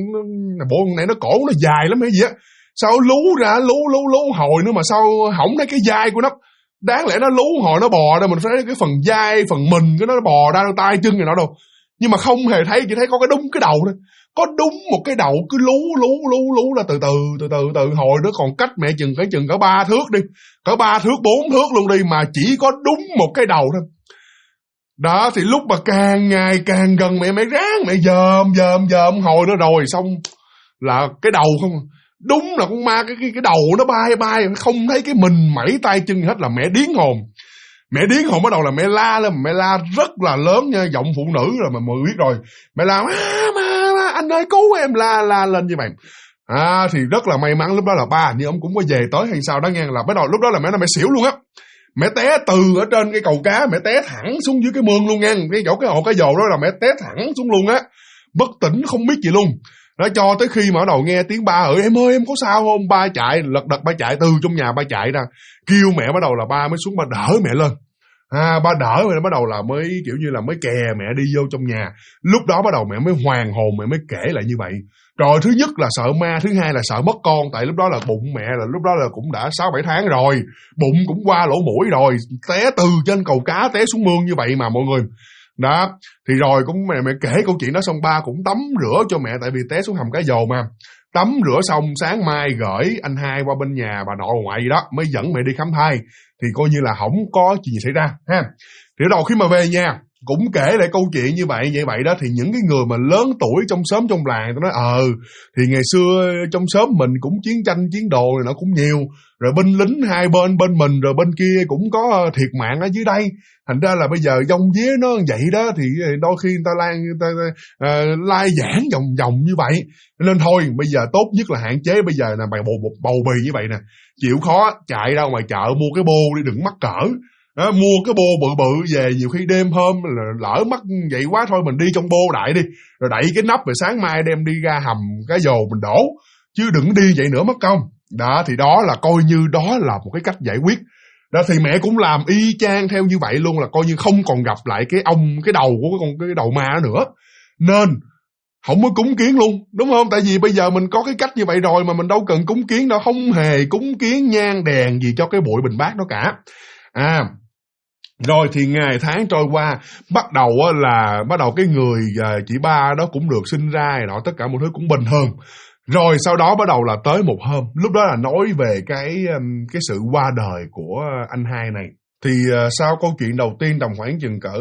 bộ này nó cổ nó dài lắm hay gì á, sao lú ra lú hồi nữa mà sao hỏng thấy cái vai của nó. Đáng lẽ nó lú hồi nó bò ra, mình phải thấy cái phần vai, phần mình cái nó bò ra tay chân này nọ đâu, nhưng mà không hề thấy, chỉ thấy có cái đúng cái đầu thôi, có đúng một cái đầu cứ lú là từ từ hồi nó còn cách mẹ chừng cỡ 3 thước đi, cỡ 3 thước 4 thước luôn đi, mà chỉ có đúng một cái đầu thôi. Đó thì lúc mà càng ngày càng gần mẹ ráng mẹ dòm hồi nó rồi xong là cái đầu không, đúng là con ma cái đầu nó bay không thấy cái mình mẩy tay chân hết, là mẹ điếng hồn. Mẹ điếng hồn bắt đầu là mẹ la lên, mẹ la rất là lớn nha, giọng phụ nữ rồi mà mọi người biết rồi. Mẹ la anh ơi cứu em, la lên như vậy. Thì rất là may mắn lúc đó là ba như ông cũng có về tới hay sao đó nghe, là bắt đầu lúc đó là mẹ xỉu luôn á. Mẹ té từ ở trên cái cầu cá, mẹ té thẳng xuống dưới cái mương luôn nha, cái chỗ cái hồ cái dồ đó là mẹ té thẳng xuống luôn á, bất tỉnh không biết gì luôn. Đó, cho tới khi mà bắt đầu nghe tiếng ba em ơi em có sao không, ba chạy lật đật, ba chạy từ trong nhà ba chạy ra kêu mẹ, bắt đầu là ba mới xuống ba đỡ mẹ lên. Ba đỡ mẹ, bắt đầu là mới kiểu như là mới kè mẹ đi vô trong nhà. Lúc đó bắt đầu mẹ mới hoàn hồn, mẹ mới kể lại như vậy. Rồi thứ nhất là sợ ma, thứ hai là sợ mất con, tại lúc đó là bụng mẹ là lúc đó là cũng đã 6-7 tháng rồi, bụng cũng qua lỗ mũi rồi, té từ trên cầu cá té xuống mương như vậy mà mọi người. Đó, thì rồi cũng mẹ kể câu chuyện đó xong ba cũng tắm rửa cho mẹ, tại vì té xuống hầm Cái Dồ mà. Tắm rửa xong sáng mai gửi anh hai qua bên nhà bà nội ngoại gì đó, mới dẫn mẹ đi khám thai, thì coi như là không có chuyện gì xảy ra ha. Thì đầu khi mà về nhà cũng kể lại câu chuyện như vậy đó, thì những cái người mà lớn tuổi trong xóm trong làng tôi nói thì ngày xưa trong xóm mình cũng chiến tranh chiến đồ này nó cũng nhiều, rồi binh lính hai bên mình rồi bên kia cũng có thiệt mạng ở dưới đây, thành ra là bây giờ dông vía nó vậy đó, thì đôi khi người ta lai giảng vòng như vậy, nên thôi bây giờ tốt nhất là hạn chế. Bây giờ là bày bầu bì như vậy nè, chịu khó chạy ra ngoài chợ mua cái bô đi, đừng mắc cỡ. Đó, mua cái bô bự về, nhiều khi đêm hôm lỡ mắc vậy quá thôi mình đi trong bô đại đi, rồi đậy cái nắp rồi sáng mai đem đi ra hầm Cái Dồ mình đổ, chứ đừng đi vậy nữa mất công. Đó thì đó là coi như đó là một cái cách giải quyết. Đó thì mẹ cũng làm y chang theo như vậy luôn, là coi như không còn gặp lại cái đầu của cái đầu ma đó nữa, nên không có cúng kiến luôn, đúng không? Tại vì bây giờ mình có cái cách như vậy rồi mà mình đâu cần cúng kiến đâu, không hề cúng kiến nhang đèn gì cho cái bụi bình bát đó cả. Rồi thì ngày tháng trôi qua, bắt đầu cái người chị ba đó cũng được sinh ra rồi, tất cả mọi thứ cũng bình thường. Rồi sau đó bắt đầu là tới một hôm, lúc đó là nói về cái sự qua đời của anh hai này. Thì sau câu chuyện đầu tiên tầm khoảng chừng cỡ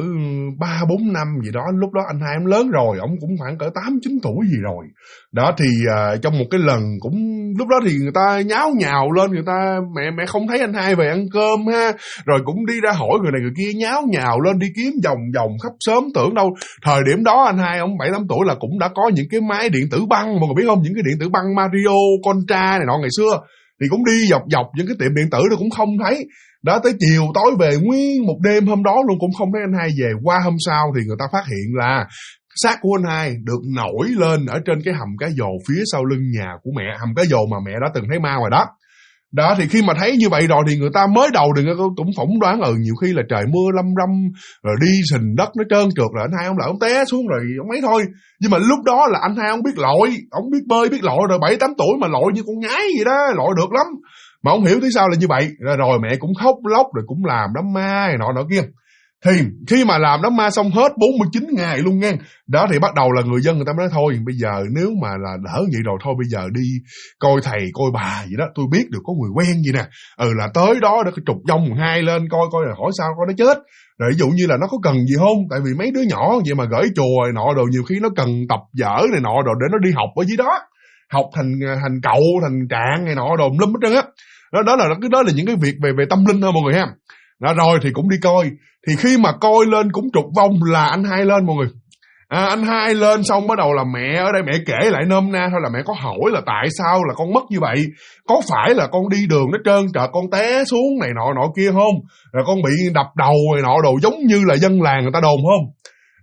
3-4 năm gì đó, lúc đó anh hai em lớn rồi, ổng cũng khoảng cỡ 8-9 tuổi gì rồi. Đó thì trong một cái lần cũng lúc đó thì người ta nháo nhào lên, người ta mẹ không thấy anh hai về ăn cơm ha, rồi cũng đi ra hỏi người này người kia, nháo nhào lên đi kiếm vòng khắp xóm, tưởng đâu thời điểm đó anh hai ông 7-8 tuổi là cũng đã có những cái máy điện tử băng, mọi người biết không, những cái điện tử băng Mario, Contra này nọ ngày xưa, thì cũng đi dọc những cái tiệm điện tử đó cũng không thấy. Đó, tới chiều tối về nguyên một đêm hôm đó luôn cũng không thấy anh hai về. Qua hôm sau thì người ta phát hiện là xác của anh hai được nổi lên ở trên cái hầm Cái Dồ phía sau lưng nhà của mẹ, hầm Cái Dồ mà mẹ đã từng thấy ma rồi đó. Đó thì khi mà thấy như vậy rồi thì người ta mới đầu cũng phỏng đoán nhiều khi là trời mưa lâm râm rồi đi sình đất nó trơn trượt rồi anh hai ông té xuống rồi ông ấy thôi. Nhưng mà lúc đó là anh hai ông biết lội, ông biết bơi biết lội rồi, 7-8 tuổi mà lội như con nhái vậy đó, lội được lắm. Mà không hiểu tại sao là như vậy. Rồi mẹ cũng khóc lóc rồi cũng làm đám ma này nọ kia. Thì khi mà làm đám ma xong hết 49 ngày luôn nha. Đó thì bắt đầu là người dân người ta mới nói thôi, bây giờ nếu mà là lỡ vậy rồi thôi bây giờ đi coi thầy coi bà gì đó, tôi biết được có người quen gì nè. Là tới đó để trục vong hai lên coi là hỏi sao coi nó chết. Rồi ví dụ như là nó có cần gì không, tại vì mấy đứa nhỏ vậy mà gửi chùa này nọ đồ, nhiều khi nó cần tập vở này nọ đồ để nó đi học ở dưới đó, học thành cậu thành trạng này nọ đồ lum hết trơn á. Đó là những cái việc về tâm linh thôi mọi người ha. Đó, rồi thì cũng đi coi. Thì khi mà coi lên cũng trục vong là anh hai lên mọi người. Anh hai lên xong bắt đầu là mẹ ở đây mẹ kể lại nôm na thôi, là mẹ có hỏi là tại sao là con mất như vậy, có phải là con đi đường nó trơn trợt con té xuống này nọ kia không, rồi con bị đập đầu này nọ đồ giống như là dân làng người ta đồn không.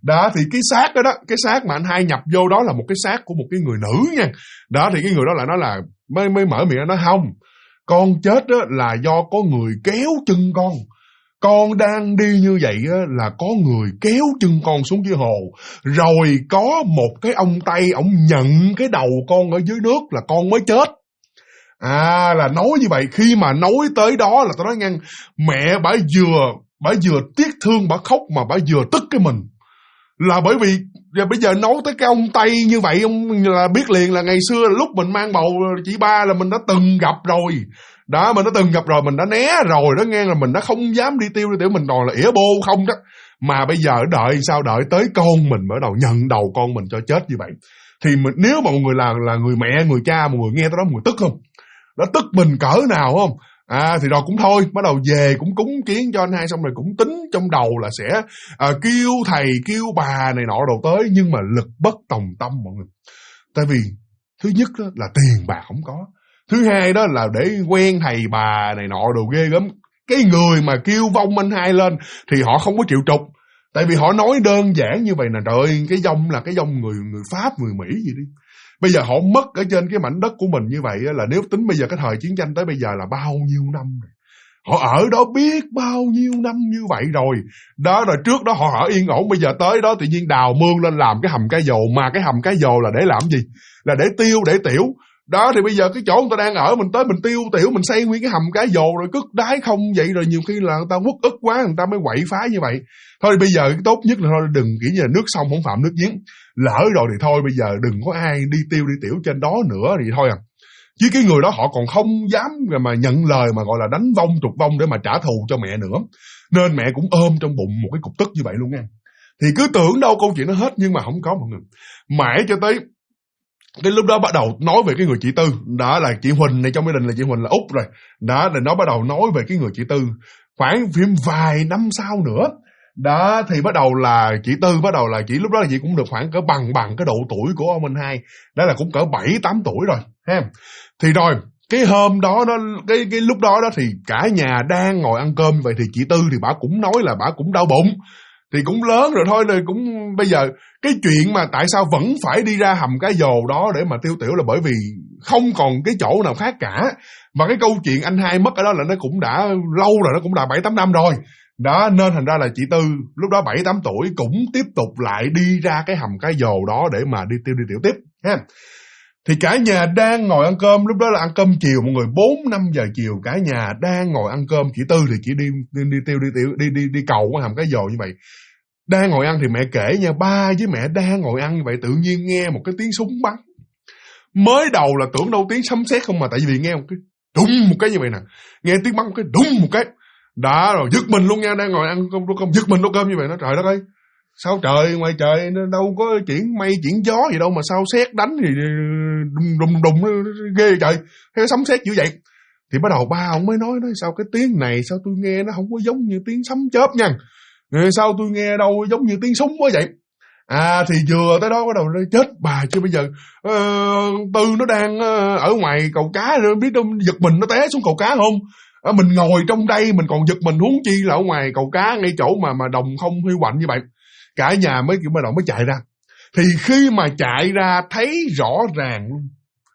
Đó thì cái xác đó, cái xác mà anh hai nhập vô đó là một cái xác của một cái người nữ nha. Đó thì cái người đó lại nói là mới mở miệng nói không, con chết đó là do có người kéo chân con. Con đang đi như vậy á, là có người kéo chân con xuống dưới hồ. Rồi có một cái ông Tây, ổng nhận cái đầu con ở dưới nước là con mới chết. Là nói như vậy. Khi mà nói tới đó là tôi nói ngang, mẹ bả vừa tiếc thương, bả khóc mà bả vừa tức cái mình. Là bởi vì bây giờ nói tới cái ông Tây như vậy, ông là biết liền là ngày xưa lúc mình mang bầu chị ba là mình đã từng gặp rồi. Đó, mình đã từng gặp rồi, mình đã né rồi đó nghe, là mình đã không dám đi tiêu, mình còn là ỉa bô không đó. Mà bây giờ đợi sao, đợi tới con mình bắt đầu nhận đầu con mình cho chết như vậy. Thì mình, nếu mà một người là người mẹ, người cha, một người nghe tới đó, một người tức không? Nó tức mình cỡ nào không? Thì rồi cũng thôi, bắt đầu về cũng cúng kiến cho anh hai, xong rồi cũng tính trong đầu là sẽ kêu thầy, kêu bà này nọ đồ tới, nhưng mà lực bất tòng tâm mọi người. Tại vì thứ nhất đó là tiền bạc không có, thứ hai đó là để quen thầy bà này nọ đồ ghê gớm. Cái người mà kêu vong anh hai lên thì họ không có chịu trục, tại vì họ nói đơn giản như vậy nè, trời ơi, cái vong là cái vong người Pháp, người Mỹ gì đi. Bây giờ họ mất ở trên cái mảnh đất của mình như vậy là nếu tính bây giờ cái thời chiến tranh tới bây giờ là bao nhiêu năm rồi. Họ ở đó biết bao nhiêu năm như vậy rồi. Đó, rồi trước đó họ ở yên ổn, bây giờ tới đó tự nhiên đào mương lên làm cái hầm cá dồ. Mà cái hầm cá dồ là để làm gì? Là để tiêu, để tiểu. Đó thì bây giờ cái chỗ người ta đang ở, mình tới mình tiêu tiểu, mình xây nguyên cái hầm cá dồ rồi cất đáy không vậy, rồi nhiều khi là người ta uất ức quá, người ta mới quậy phá như vậy. Thôi bây giờ cái tốt nhất là thôi đừng, kiểu như là nước sông không phạm nước giếng. Lỡ rồi thì thôi bây giờ đừng có ai đi tiêu đi tiểu trên đó nữa thì thôi à. Chứ cái người đó họ còn không dám mà nhận lời mà gọi là đánh vong trục vong để mà trả thù cho mẹ nữa. Nên mẹ cũng ôm trong bụng một cái cục tức như vậy luôn nha. Thì cứ tưởng đâu câu chuyện nó hết, nhưng mà không có mọi người. Mãi cho tới cái lúc đó bắt đầu nói về cái người chị Tư. Đó là chị Huỳnh này, trong gia đình là chị Huỳnh là út rồi. Đó là nó bắt đầu nói về cái người chị Tư. Khoảng phim vài năm sau nữa, đó thì bắt đầu là chị Tư, bắt đầu là chị lúc đó là chị cũng được khoảng cỡ bằng cái độ tuổi của ông anh hai. Đó là cũng cỡ 7-8 tuổi rồi ha. Thì rồi cái hôm đó cái lúc đó thì cả nhà đang ngồi ăn cơm vậy, thì chị Tư thì bà cũng nói là bà cũng đau bụng. Thì cũng lớn rồi thôi, rồi cũng bây giờ cái chuyện mà tại sao vẫn phải đi ra hầm cá dồ đó để mà tiêu tiểu là bởi vì không còn cái chỗ nào khác cả. Và cái câu chuyện anh hai mất ở đó là nó cũng đã lâu rồi, nó cũng đã 7-8 năm rồi. Đó, nên thành ra là chị Tư lúc đó 7-8 tuổi cũng tiếp tục lại đi ra cái hầm cá dồ đó để mà đi tiêu đi tiểu tiếp ha. Thì cả nhà đang ngồi ăn cơm, lúc đó là ăn cơm chiều mọi người, 4-5 giờ chiều, cả nhà đang ngồi ăn cơm. Chị Tư thì chỉ đi cầu cái hầm cá dồ như vậy. Đang ngồi ăn thì mẹ kể nha, ba với mẹ đang ngồi ăn như vậy, tự nhiên nghe một cái tiếng súng bắn. Mới đầu là tưởng đâu tiếng sấm sét không, mà tại vì nghe một cái đùng một cái như vậy nè, nghe tiếng bắn một cái đùng một cái. Đó, rồi giật mình luôn nha, đang ngồi ăn cơm giật mình nấu cơm như vậy, nó trời đất ơi, sao trời, ngoài trời nó đâu có chuyển mây chuyển gió gì đâu mà sao sét đánh thì đùng ghê trời, hay sấm sét dữ vậy. Thì bắt đầu ba ông mới nói sao cái tiếng này sao tôi nghe nó không có giống như tiếng sấm chớp nha, sao tôi nghe đâu giống như tiếng súng quá vậy. Thì vừa tới đó bắt đầu nói chết bà chứ, bây giờ Tư nó đang ở ngoài cầu cá, nó biết đâu giật mình nó té xuống cầu cá không. Mình ngồi trong đây mình còn giật mình, huống chi là ở ngoài cầu cá, ngay chỗ mà đồng không huy hoạnh như vậy. Cả nhà mới bắt đầu mới chạy ra. Thì khi mà chạy ra thấy rõ ràng luôn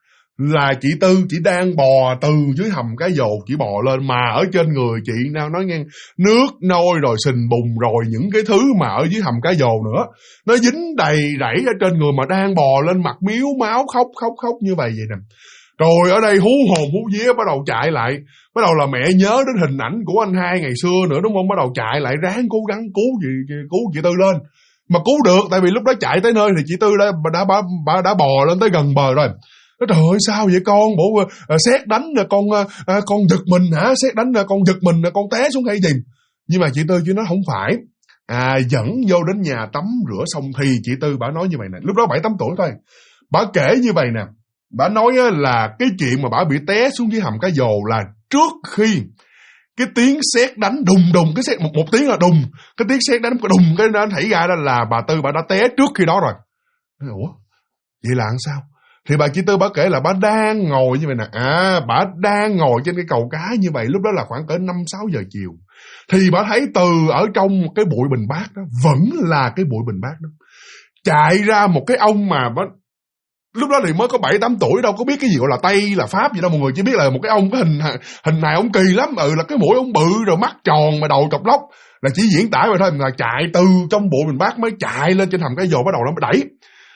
là chị Tư chỉ đang bò từ dưới hầm cá dồ, chỉ bò lên mà ở trên người chị nào nói nghe nước nôi rồi sình bùn rồi những cái thứ mà ở dưới hầm cá dồ nữa, nó dính đầy rẫy ở trên người mà đang bò lên, mặt miếu máu khóc như vậy nè. Rồi ở đây hú hồn hú vía bắt đầu chạy lại. Bắt đầu là mẹ nhớ đến hình ảnh của anh hai ngày xưa nữa đúng không? Bắt đầu chạy lại ráng cố gắng cứu chị Tư lên. Mà cứu được, tại vì lúc đó chạy tới nơi thì chị Tư đã bò lên tới gần bờ rồi. Nói trời ơi sao vậy con, bộ sét đánh là con giật mình hả? Sét đánh là con giật mình là con té xuống hay gì? Nhưng mà chị Tư chứ nó không phải. Dẫn vô đến nhà tắm rửa xong thì chị Tư bà nói như vậy nè, lúc đó 7-8 tuổi thôi. Bà kể như vậy nè, bà nói là cái chuyện mà bà bị té xuống dưới hầm cá dồ là trước khi cái tiếng sét đánh đùng cái sét một tiếng là đùng, cái tiếng sét đánh đùng cái nó thảy ra đó là bà Tư bà đã té trước khi đó rồi. Ủa vậy là làm sao? Thì bà chị Tư bà kể là bà đang ngồi như vậy nè, bà đang ngồi trên cái cầu cá như vậy, lúc đó là khoảng cỡ 5-6 giờ chiều. thì bà thấy Từ ở trong cái bụi bình bát đó, vẫn là cái bụi bình bát đó, chạy ra một cái ông mà lúc đó thì mới có 7-8 tuổi, đâu có biết cái gì gọi là Tây là Pháp gì đâu, mọi người chỉ biết là một cái ông, cái hình hài ông kỳ lắm, là cái mũi ông bự rồi mắt tròn mà đầu cọc lóc, là chỉ diễn tả vậy thôi, là chạy từ trong bụi bình bát mới chạy lên trên hầm cái dồ, bắt đầu nó mới đẩy,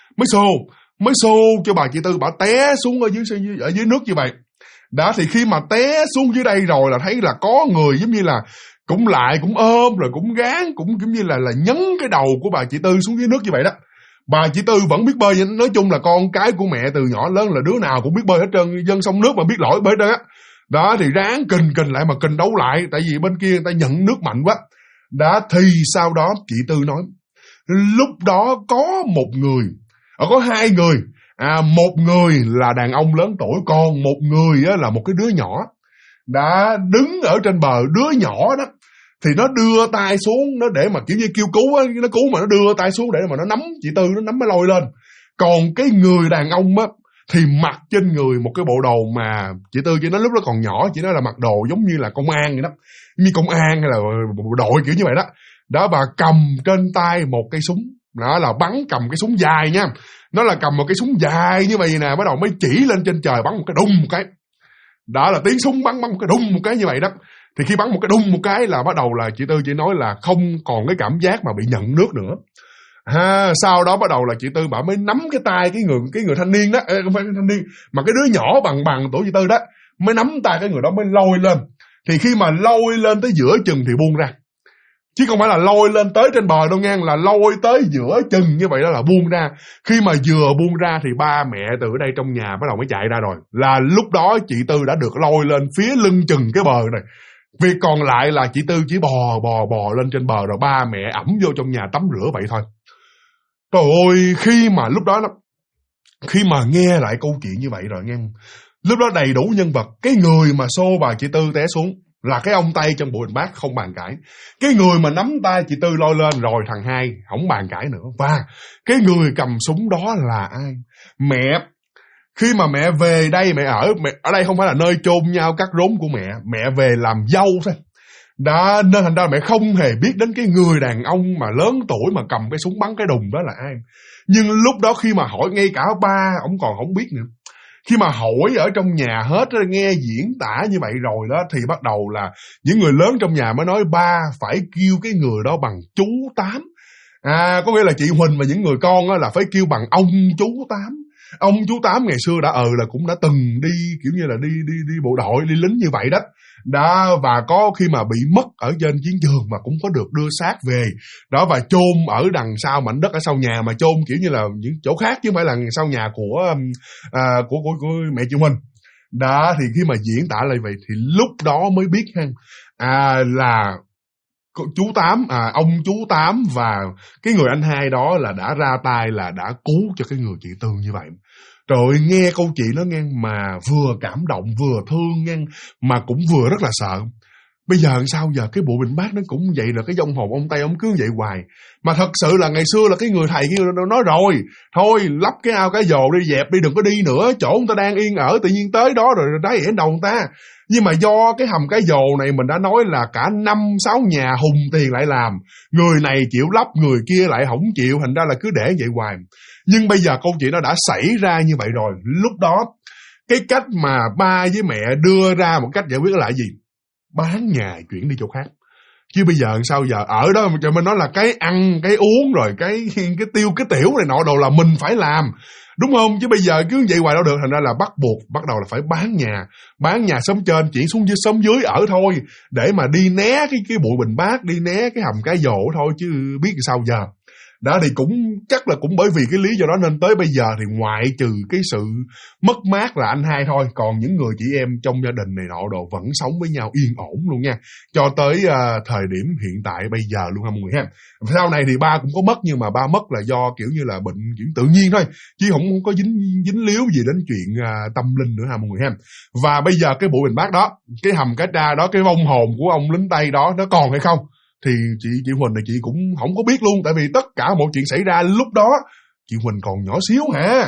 mới xô cho bà chị Tư bà té xuống ở dưới nước như vậy. Đó, thì khi mà té xuống dưới đây rồi là thấy là có người giống như là cũng ôm rồi cũng gán, cũng giống như là nhấn cái đầu của bà chị Tư xuống dưới nước như vậy đó. Bà chị Tư vẫn biết bơi, nói chung là con cái của mẹ từ nhỏ lớn là đứa nào cũng biết bơi hết trơn, dân sông nước mà biết lội bơi hết trơn á. Đó, thì ráng kình lại mà kình đấu lại, tại vì bên kia người ta nhận nước mạnh quá. Đó, thì sau đó chị Tư nói, lúc đó có có 2 người, một người là đàn ông lớn tuổi, còn một người á, là một cái đứa nhỏ. Đã đứng ở trên bờ, đứa nhỏ đó thì nó đưa tay xuống, nó để mà kiểu như kêu cứu á, nó cứu mà nó đưa tay xuống để mà nó nắm chị Tư, nó nắm mới lôi lên. Còn cái người đàn ông á thì mặc trên người một cái bộ đồ mà chị Tư chỉ nói lúc đó còn nhỏ, chỉ nói là mặc đồ giống như là công an vậy đó, như công an hay là bộ đội kiểu như vậy đó. Đó, và cầm trên tay một cây súng, đó là bắn, cầm cái súng dài nha, nó là cầm một cái súng dài như vậy nè, bắt đầu mới chỉ lên trên trời bắn một cái đùng một cái. Đó là tiếng súng bắn một cái đùng một cái như vậy đó. Thì khi bắn một cái đùng một cái là bắt đầu là chị Tư chỉ nói là không còn cái cảm giác mà bị nhận nước nữa. Sau đó bắt đầu là chị Tư bà mới nắm cái tay cái người thanh niên đó, không phải thanh niên mà cái đứa nhỏ bằng tuổi chị Tư đó, mới nắm tay cái người đó mới lôi lên. Thì khi mà lôi lên tới giữa chừng thì buông ra, chứ không phải là lôi lên tới trên bờ đâu nha, là lôi tới giữa chừng như vậy đó là buông ra. Khi mà vừa buông ra thì ba mẹ từ ở đây trong nhà bắt đầu mới chạy ra rồi, là lúc đó chị Tư đã được lôi lên phía lưng chừng cái bờ này. Việc còn lại là chị Tư chỉ bò lên trên bờ, rồi ba mẹ ẵm vô trong nhà tắm rửa vậy thôi. Trời ơi, khi mà nghe lại câu chuyện như vậy rồi nghe, lúc đó đầy đủ nhân vật. Cái người mà xô bà chị Tư té xuống là cái ông Tây trong bụi bình bát, không bàn cãi. Cái người mà nắm tay chị Tư lôi lên rồi thằng hai, không bàn cãi nữa. Và cái người cầm súng đó là ai? Mẹ. Khi mà mẹ về đây, mẹ ở đây không phải là nơi chôn nhau cắt rốn của mẹ về làm dâu thôi. Đó, nên thành ra mẹ không hề biết đến cái người đàn ông mà lớn tuổi mà cầm cái súng bắn cái đùng đó là ai. Nhưng lúc đó khi mà hỏi, ngay cả ba ông còn không biết nữa. Khi mà hỏi ở trong nhà hết, nghe diễn tả như vậy rồi đó, thì bắt đầu là những người lớn trong nhà mới nói ba phải kêu cái người đó bằng chú Tám. Có nghĩa là chị Huỳnh và những người con là phải kêu bằng ông chú Tám. Ông chú Tám ngày xưa là cũng đã từng đi kiểu như là đi bộ đội, đi lính như vậy đó. Đó, và có khi mà bị mất ở trên chiến trường mà cũng có được đưa xác về. Đó, và chôn ở đằng sau mảnh đất ở sau nhà, mà chôn kiểu như là những chỗ khác chứ không phải là sau nhà của mẹ chị Huỳnh. Đó, thì khi mà diễn tả lại vậy thì lúc đó mới biết là chú Tám, ông chú Tám và cái người anh hai đó là đã ra tay, là đã cứu cho cái người chị Tư như vậy. Trời ơi, nghe câu chuyện đó nghe mà vừa cảm động vừa thương nghe, mà cũng vừa rất là sợ. Bây giờ sao giờ cái bộ bình bát nó cũng vậy, là cái vong hồn ông Tây ông cứ vậy hoài. Mà thật sự là ngày xưa là cái người thầy kia nói rồi, thôi lắp cái ao cái dồ đi, dẹp đi, đừng có đi nữa, chỗ người ta đang yên ở tự nhiên tới đó rồi đáy ỉa đầu người ta. Nhưng mà do cái hầm cái dồ này mình đã nói là cả 5-6 nhà hùng tiền lại làm, người này chịu lắp, người kia lại không chịu, thành ra là cứ để vậy hoài. Nhưng bây giờ câu chuyện nó đã xảy ra như vậy rồi, lúc đó cái cách mà ba với mẹ đưa ra một cách giải quyết là gì? Bán nhà chuyển đi chỗ khác. Chứ bây giờ sao giờ ở đó mình nói là cái ăn, cái uống rồi cái tiêu, cái tiểu này nọ đồ là mình phải làm, đúng không? Chứ bây giờ cứ vậy hoài đâu được, thành ra là bắt đầu là phải bán nhà xóm trên chuyển xuống dưới xóm dưới ở thôi, để mà đi né cái bụi bình bát, đi né cái hầm cái dồ thôi, chứ biết sao giờ. Đó, thì cũng chắc là cũng bởi vì cái lý do đó nên tới bây giờ thì ngoại trừ cái sự mất mát là anh hai thôi, còn những người chị em trong gia đình này nọ đồ vẫn sống với nhau yên ổn luôn nha, cho tới thời điểm hiện tại bây giờ luôn ha mọi người ha. Sau này thì ba cũng có mất, nhưng mà ba mất là do kiểu như là bệnh kiểu tự nhiên thôi, chứ không có dính líu gì đến chuyện tâm linh nữa ha mọi người ha. Và bây giờ cái bụi bình bát đó, cái hầm cá tra đó, cái vong hồn của ông lính Tây đó nó còn hay không thì chị Huỳnh này chị cũng không có biết luôn, tại vì tất cả mọi chuyện xảy ra lúc đó chị Huỳnh còn nhỏ xíu hả.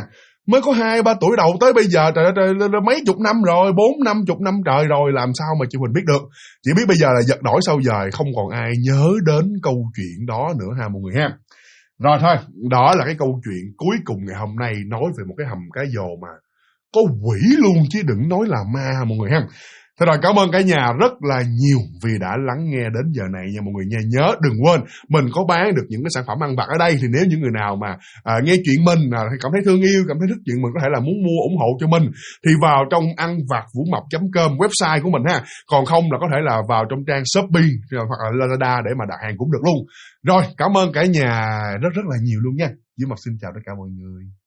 Mới có 2-3 tuổi đầu tới bây giờ, trời ơi, mấy chục năm rồi, 40-50 năm trời rồi, làm sao mà chị Huỳnh biết được. Chỉ biết bây giờ là giật đổi sau dời, không còn ai nhớ đến câu chuyện đó nữa ha mọi người ha. Rồi thôi, đó là cái câu chuyện cuối cùng ngày hôm nay, nói về một cái hầm cá dồ mà có quỷ luôn chứ đừng nói là ma mọi người ha. Thế rồi, cảm ơn cả nhà rất là nhiều vì đã lắng nghe đến giờ này nha mọi người nha. Nhớ đừng quên, mình có bán được những cái sản phẩm ăn vặt ở đây, thì nếu những người nào mà nghe chuyện mình cảm thấy thương yêu, cảm thấy thích chuyện mình, có thể là muốn mua ủng hộ cho mình, thì vào trong anvacvũmập.com website của mình ha. Còn không là có thể là vào trong trang Shopee hoặc là Lazada để mà đặt hàng cũng được luôn. Rồi, cảm ơn cả nhà rất rất là nhiều luôn nha. Vũ Mập xin chào tất cả mọi người.